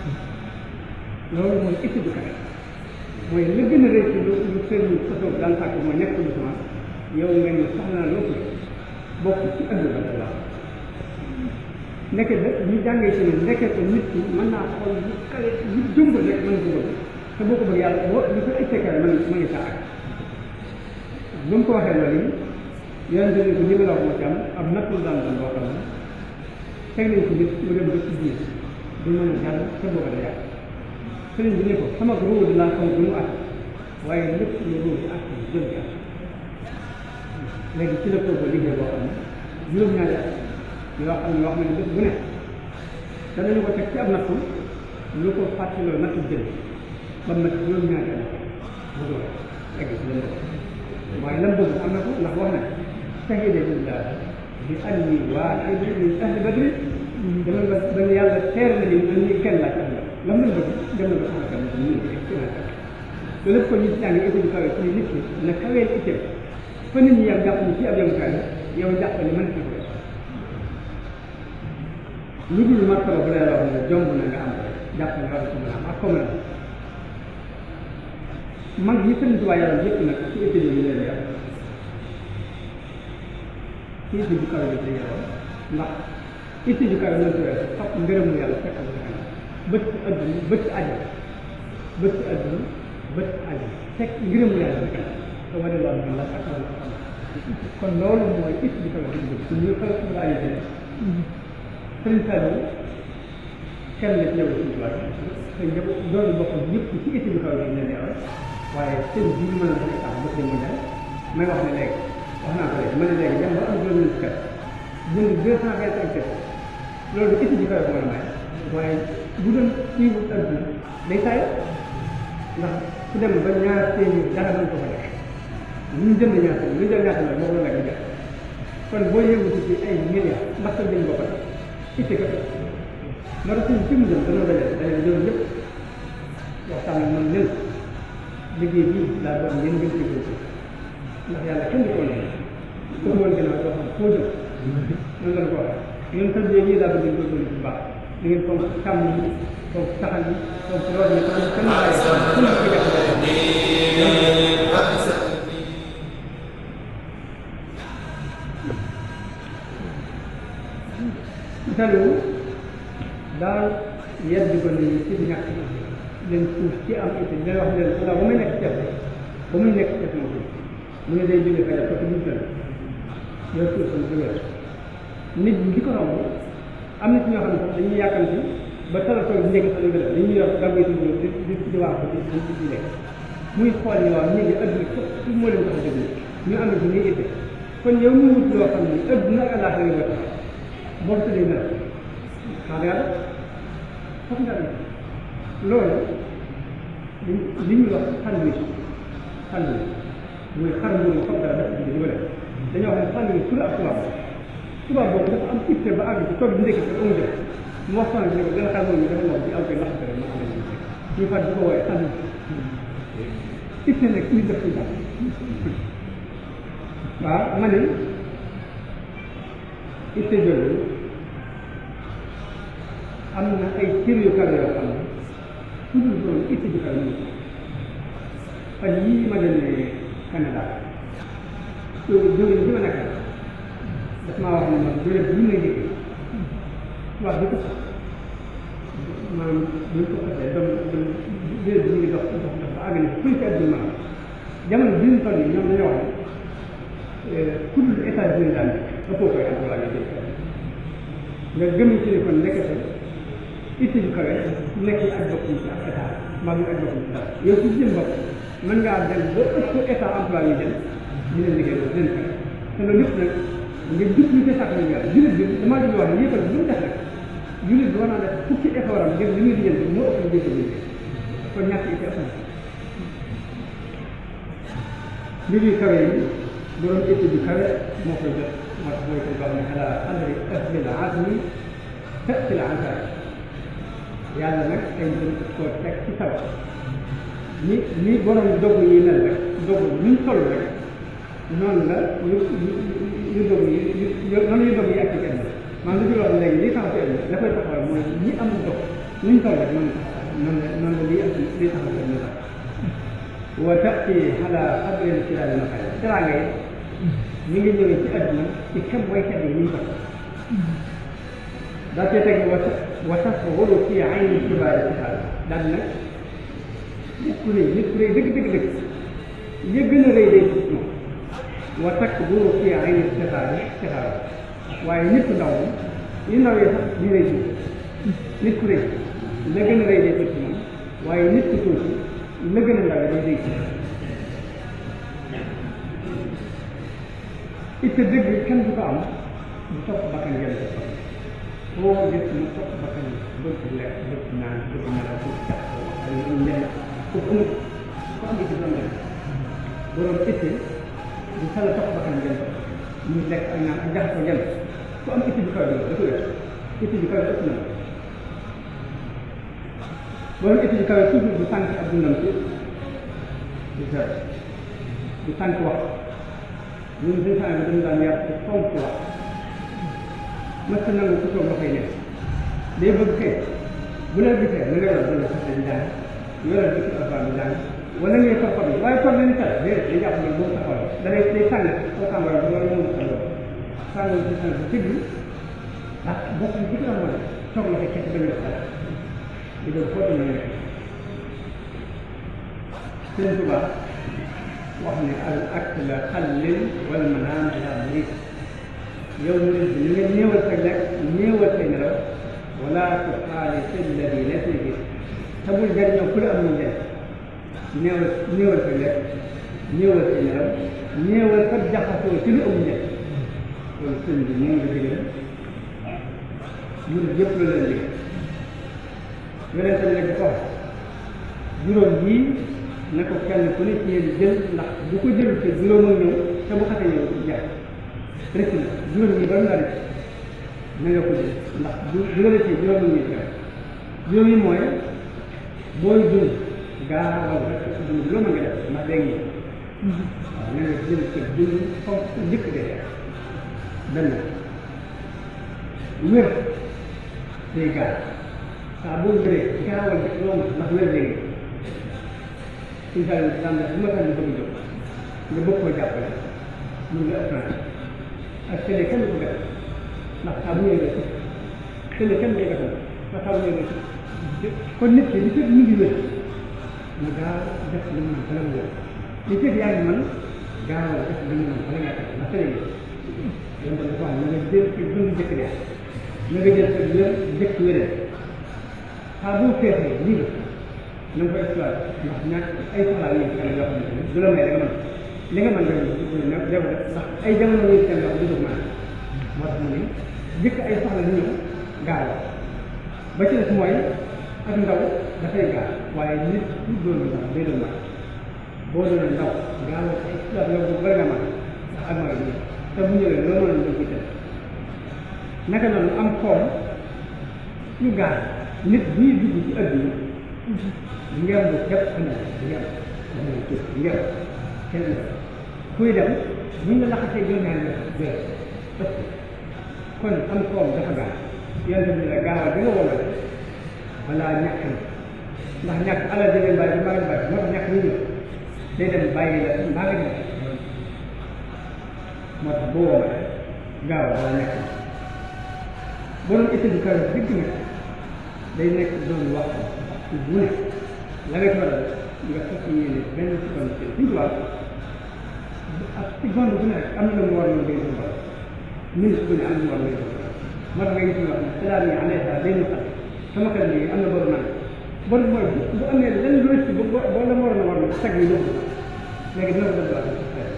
loolu mooy itti du kawe mooy la gën a rëy ci lu lu sëriñ sosoo daan fàkk mooy nekk lu sama yow nga ne soxla naa loo bokk ci àdduna la nekk da ñu jàngee ci ne nekkee ko nit ki mën naa xool lu kawe lu jëmbal rek mën ko bëgg te boo ko bëgg yàlla boo lu ko ittekaay mën mën ngi saa ak bu mu ko waxee loolu yi yonente ni ko li ma la wax moo ci am ab nattul daan daan boo xam ne teg nañ ko nit mu dem ba ci biir du mën a jàll te boo ko da yàq sëriñ bi ne ko sama ruuj laa xam du mu at waaye lépp lu ruuj at jëm ci at léegi ci la ko ba liggéey boo xam ne juróom-ñaari at yoo xam ne yoo xam ne bés bu ne danañu ko teg ci ab nattu lu ko fàttaloo nattu jël ba mat juróom-ñaari at bu doon egg ci lam bëgg waaye lam bëgg am na ko ndax wax na sahida billah bi anni waa ay min ahli badri dama ba ba yàlla teer na ni man ñi kenn laa ci am lam lañ bëgg dem na ba sama kam ñu ngi ci loolu lépp ko ñu jàng étude du kawe ci nit ki na kaweel itam fa nit ñi yam jàpp ni ci ab yamukaay yow jàpp ni mën ci ko lu dul martaba bu lay wax ne jomb na nga am jàpp ne war ko mën a am ak ko mën a mag ñi sëriñ Tuubaa yaram yëpp nag ci étude yi leen yar ci étude du kawe bi la yaram ndax étude du kawe lañ ko weesu fab ngërëmu yàlla fekk la kanam bët ci àdduna bët ci àjjana bët ci àdduna bët ci àjjana fekk ngërëmu yàlla la kanam te wane loolu bi la ak la xam kon loolu mooy étude du kawe bi su ñu xel su la ayité sëriñ Saliou kenn la ci yow suñu tubaab te ñëpp doon bokk ñëpp ci étude du kawe bi leen yar waaye seen bi ñu mën a def état bët yi mu ñaar may wax ne léegi wax naa ko léegi ma ne léegi dem ba am juróomi nit kat jënd deux cent vingt hectares loolu étude du kawe bi mën a may waaye bu doon kii bu àdduna day taay ndax su dem ba ñaar téeméer dara mën ko fa def lu ñu jënd ñaar téeméer lu ñu jël ñaar téeméer moo ko nekk def kon boo yëngatu ci ay milliards ndax sa jëm bopp la itte kat moo tax suñu fi mu jëm dañoo dajale dajale ñoom ñëpp waxtaan ak man leen liggéey bii laa doon ngeen jëm ci góor ndax yàlla kenn du ko woon ko woon gannaaw doo xam foo jëm noonu la ko waxee ñun sa jéeg yi laa bëgg ngeen góorgóorlu bu baax da ngeen fonk sàmm yi fonk saxal yi fonk root yi xam kenn bàyyi kenn ko jàpp telu daal yedd ko ni ci ñàkk leen puus ci am itte leen wax leen voilà ba muy nekk ceeb ba muy nekk ceeb moo mu ne day jóge fay parce que duñ tël yow suuf sam jóge nit ñi ko romb am na ci ñoo xam ne sax dañuy yàkkamti ba tala toog ndékk sax dañu dañuy yor gàgg yi di di di wax ko di di di lekk muy xool ni waaw nit ñi adduna su moo leen tax a jóg ñu am na ci ñuy itte kon yow mu wut loo xam ni adduna ak àllaaxira nga tax boo tëddee na xaar yàlla foog nga am loolu li li ñuy wax sandwich sandwich muy xar mburu foog dara def ci di ko def dañoo wax ne sandwich su la ak tubaab tubaab boobu dafa am itte ba àgg ci toog di ndekki amu jëm moo sonal ni ko gën a xar mburu mi dafa moom di aw koy lax dara ma xam ne ñu fat di ko wooye sandwich itte nag ñu def ci jàpp waaw ma ne itte jooju am na ay cër yu kawe yoo xam ne su dul doon itte ju kawe ñu fan yii ma demee Canada loolu jóge ci ma nekk daf maa wax ne man béréb bi may liggéey wax bi ko sax maanaam buñ ko xasee doom doom béréb bi ñu ngi dox dox dox ba àgg na fuñ ci àdduna maanaam jamono bi ñu toll nii ñoom dañoo wax ne ku dul États-Unis daan ëppoo koy am wala nga jël nga gëm ci ne kon nekkate itte ju kawe nekk ak bopp ci ak état maa ngi ak bopp ci dara yow su jëm bopp mën ngaa dem ba ëpp état emploi yi dem ñu leen liggéey ba leen kawe te loolu lépp nag nga jub ñu te sàkk ñu yàlla jullit bi damaa di wax ne yëppal bi lu mu def rek jullit bi war naa def fukki effort am ngir li muy lijjanti moo ëpp lu jënd kon ñàkk itte ëpp na li ñuy kawe yi borom itte ju kawe moo koy jot moo tax mooy koy wax ne xalaa adri ahlil azmi ta'til ansaar yàlla nag ay jëm koo teg ci sabab ni ni borom dogu yi mel rek dogu ñu toll rek noonu la yu yu dogu yi yu noonu yu dogu yi ak ci kenn man lu ci wax léegi li taxaw ci ëllëg dafay taxawal mooy ñi am dog ñu toll rek noonu noonu la noonu la lii am lii taxaw ci ëllëg wa tati ala adrien ci daal na xay teraanga yi mi ngi ñëwee ci àdduna ci kem waykat yi ñu ko daa cee teg wa wa tasawwaru fi ayni kibaari sihaar daal nag nit ku rëy nit ku rëy dëgg dëgg dëgg ya gën a rëy day gis moom wa takburu fi ayni sihaar sihaar waaye nit ku ndaw yi ndaw yi sax di rëy gis nit ku rëy la gën a rëy day gis moom waaye nit ku tuuti la gën a ndaw day day gis itte dëgg kenn du ko am du topp bakkan ngeen ko topp foo gis mu topp bakkan bëgg lekk bëgg naan bëgg nelaw bëgg cax ay ñenn ku amut ku am itte doon def borom itte du sala topp bakkan ngeen ko muy lekk ak naan ak jaxasoo ngeen ku am itte bi kaw bi dafa wér itte bi kaw ëpp na borom itte bi kaw toujours du sànq ak dundam ci du ser du sànq wax ñun suñu saa yi dañu daan yar ci fonk wax mës na nangu ku toog loxoy nekk day bëgg kay bu la gisee na nga yor dana sax di jàng yoral bi ci alfaa bi jàng wala ngay toog bi waaye toog nañu tar déedéet day jàpp ne boo taxawal da lay day sàng soo tàmbara bi loolu mënu sa loolu sàngal ci sàng ci bi ah bokk ci ci am wala toog loxoy kese bañu wax dara di doon footu na nekk seen tubaab wax ne al akl xallil wal manaam ila murid yow mu ne ni nga néewal sa lekk néewal say nelaw wala tuxaalis alladi la fihi te bul jariñoo ku la am ñu njëriñ néewal néewal sa lekk néewal say nelaw néewal sa jaxasoo ci lu amul njëriñ loolu sëñ bi ñu ngi digal murid yëpp la leen liggéey yeneen tamit nag ko juróom yii na ko kenn ku ne ci yéen jël ndax bu ko jël te juróom ak ñëw te bu xasee ñëw jeex rëcc na juróom yi ba mu la rëcc na nga ko jël ndax du du la rëcc juróom yi ñuy juróom yi mooy booy dund gaawal rek dund loo mën nga def ndax léegi waaw na nga jël sa dund foog njëkk dee benn wér day gaaw saa boo wéree gaawal rek loo mën ndax wér léegi suñ saa yi daan def bu ma tànn bëgg jóg nga bëgg koo jàppale mun nga ëpp ak télé kenn du ko def ndax saa bu ñëwee nga télé kenn du ko def ndax saa bu ñëwee nga kon nit ki li fekk ñu ngi wér mu gaaw def li mu mën bala mu wér li fekk yaa ngi mën gaawal def li mu mën bala ngaa def ndax télé bi yow dafa wax na nga jël ci dund njëkk de na nga jël sa wér njëkk wéree saa boo feexee lii na nga ko exploité ndax ñàkk ay soxlaa yi ci yoo xamante ne du la may rek man li nga mën nga ne def ndax ay jamono yi seen loxo du dugg maa moo tax mu ne jëkk ay soxla di ñëw gaaw ba ci des mooy ak ndaw dafay gaaw waaye nit ku doon ndaw day doon mag boo doon ndaw gaaw ay exploité yow bu bëri nga man ndax ak mag yi te bu ñëwee loolu noonu dañ koy tëdd naka noonu am koom ñu gaaw nit bii dugg ci àdduna ngeen bu képp xam ne ngeen ngeen kenn kuy dem buñ la laxasee juróom-ñaari weer weer kon am koom dafa gaaw yàlla bi la gaawal bi nga womal wala ñàkk na ndax ñàkk alal di leen bàyyi ba maa ngi bàyyi moo tax ñàkk ñu ñëw day dem bàyyi la mbaa nga dem moo tax boo womal gaawal wala ñàkk na boo doon étude kaw dëgg nag day nekk doon wax bu ne la ngay toll nga fekk yéene benn seconde ci suñu tubaab ak seconde bu ne rek am na lu mu war a day suñu borom minute bu ne am na lu war a day suñu borom moo tax nga gis ñu wax ne salaam yi alayhi salaam day mu xam sama kër bi am na boru naan bor mooy bu amee lenn lu rëcc boo boo la waroon a war na sag yi loolu léegi dina ko def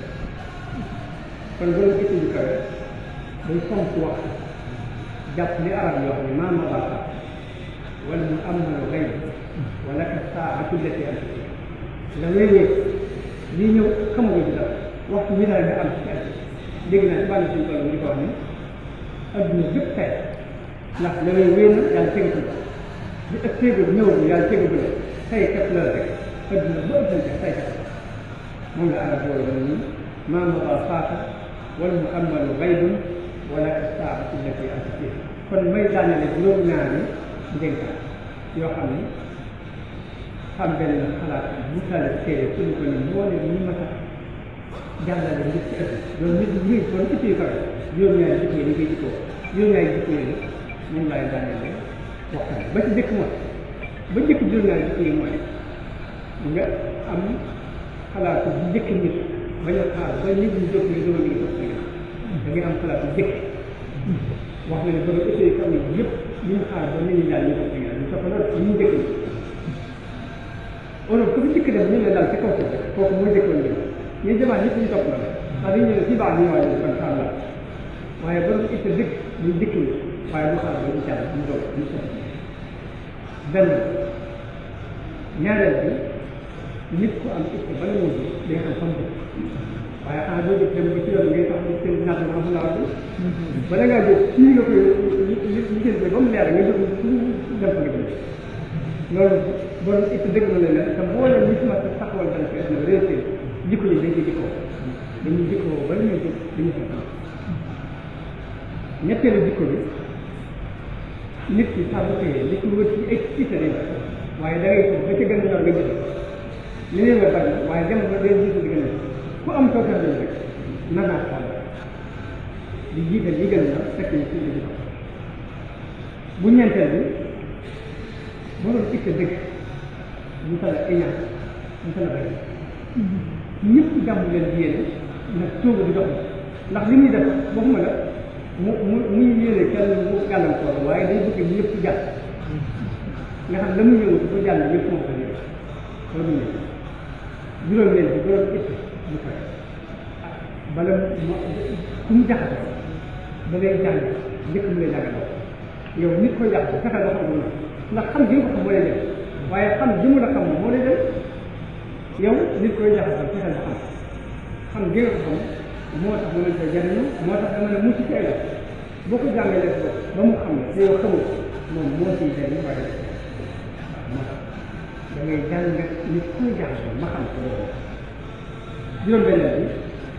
kon loolu gis ñu kawe day fonk wax jàpp li arab yi wax ne maa ma baax wala mu am na lu xëy wala ka saa tuddati am la léeg-léeg lii ñëw xamoo ci dara waxtu bi daal nga am ci at dégg naa ci bànn suñu tool bi di ko wax ni adduna bépp tey ndax la ngay wéy na yàlla tegatu bi ak téegu ñëw bi yàlla tegatu la tey kat la rek adduna ba ëppante tey kat moom la arab boobu dana nii maa ma baa faata wala mu am na lu xaybun wala ka saa tuddati am kon may daanale juróom-ñaari ndénkaan yoo xam ne xam benn xalaat bu tale téere suñu ko ne moo leen ñu mën a jàllale ngir ci ëpp loolu nit ñi ngi kon ci kaw juróom-ñaari jikko yi ni koy jikkoo juróom-ñaari jikko yi moom laay daanele waxtaan ba ci jëkk mooy ba jëkk juróom-ñaari jikko yi mooy nga am xalaatu bu jëkk nit bañ a xaar ba nit ñi jóg ñu dama ngi toog da ngay am xalaatu jëkk wax na ne ba nga essayé xam ne yëpp ñu ngi xaar ba nit ñi daal ñu toog da ñu topp loolu ñu jëkk on ku fi jëkk dem ñu ne daal ci kaw rek kooku mooy jëkkoon bi ñuy jëmaat ñëpp ñu topp la ndax dañu ñëw ci baax ñu waaye kon xaar la waaye ba nga itte dëkk ñu dëkk ni waaye du xaar ba ñu jàll ñu doog ñu topp benn ñaareel bi nit ku am itte ba la mu day xam xam dëkk waaye xanaa boo jëf dem ba ci yoon ngay tax seen naat nga xam laa bala ngaa jóg fii nga koy li li li ba mu leer nga jóg dem fa nga dem loolu borom itte dëgg na leen te boo leen ñu si mat taxawal dana fi na réussir jikko yi dañ koy jikkoo dañuy jikkoo ba la ñuy jóg dañuy fa tam ñetteelu jikko bi nit ki saa bu xëyee li ko wër ci ay itte day bari waaye da ngay ba ca gën a ñor nga jël li leen nga bari waaye dem ba day jiitu di gën a ku am toogal bi rek na naa xaal di jiital li gën a fekk ñu suñu jikko bu ñeenteel bi borom itte dëgg ñu tala iñaan ñu tala bari ñëpp jàmm leen di yéene nag sóobu di dox ndax li muy def waxuma la mu mu muy yéene kenn mu gàllankoor waaye day bëgg ñëpp jàpp nga xam la muy ñëw bu jàll ñëpp moo ko ñëw loolu ñu juróom leen bi borom itte bu ko bala mu ku mu jaxasoo da ngay jàng njëkk mu lay jàngal yow nit ko jàpp fexe ba xam na ndax xam gi nga ko xam moo lay dem waaye xam ji mu la xam moo lay dem yow nit koy jaxasal fexe ba xam xam gi nga ko xam moo tax nga mën cee jariñu moo tax nga mën a mucc ci ay la boo ko jàngalee ko ba mu xam ne te yow xamul moom moo ciy jariñu waaye waaw moo tax da ngay jàng nit koy jàng ma xam ko loolu juróom-benneel bi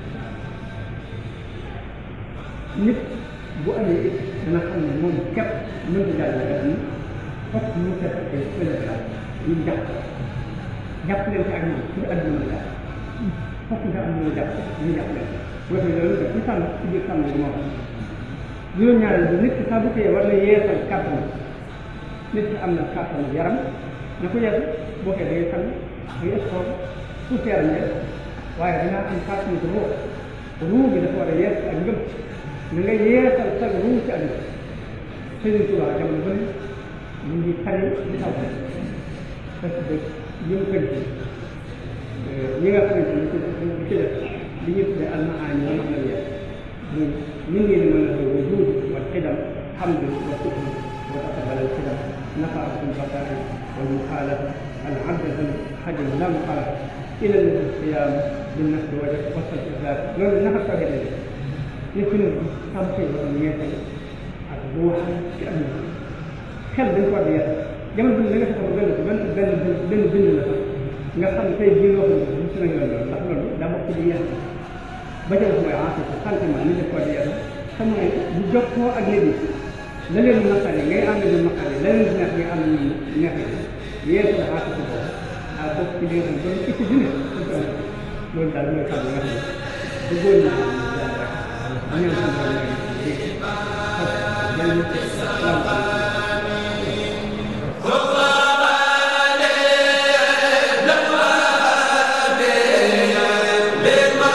nit bu amee it dana xam ne moom képp mënta jàllale ak ni fokk mu fekk ay fëlëkaay ñu jàpp jàpp leen ci ak ñoom pour àdduna la fokk nga am ñu jàpp ñu jàpp leen boo xam ne loolu daf ci sànn ci biir sànn bi moo xam juróom-ñaareel bi nit ki saa bu teyee war na yeesal kàttan nit ki am na kàttan yaram na ko yeesal boo xee day sànn day sport poussière nga waaye dangaa am kàttan ko roo ruu bi dafa war a yees ak ngëm na nga yeesal sa ruu ci àdduna Sëriñ Tuubaa jamono ba ñu ngi tari di taw parce que jëm kër gi ñi nga xamante ni ci ci def li ñu tuddee almaani wa maxnawiya muy ñu ngi mën a doon wujuud wal xidam xamdu wa sukru wa taqabbal al xidam nafaatu al baqaai wal muxaalafa al abdatu al xadim la muxaalafa ila al qiyam bin nasbi wa wasal islaam loolu naka tawhid la ñu fi ne xam ci war a yeesal ak bu wax ci am xel dañ ko war a yeesal jamono bi nga xam ne benn benn benn bind la sax nga xam tey jii loo xam ne su nañu loolu ndax loolu daa bokk di yeesal ba ca mooy en fait sentiment ni def ko di yeesal te mooy bu jokkoo ak nit ñi la leen naqari ngay ànd ñu naqari la leen neex ngay ànd ñu neex yeesal en fait boobu à bokk ci li nga xam ne ci dina loolu daal mooy xam nga xam ne bu góor ñi ñu ñëw ci loolu dégg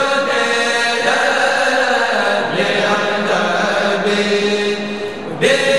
Be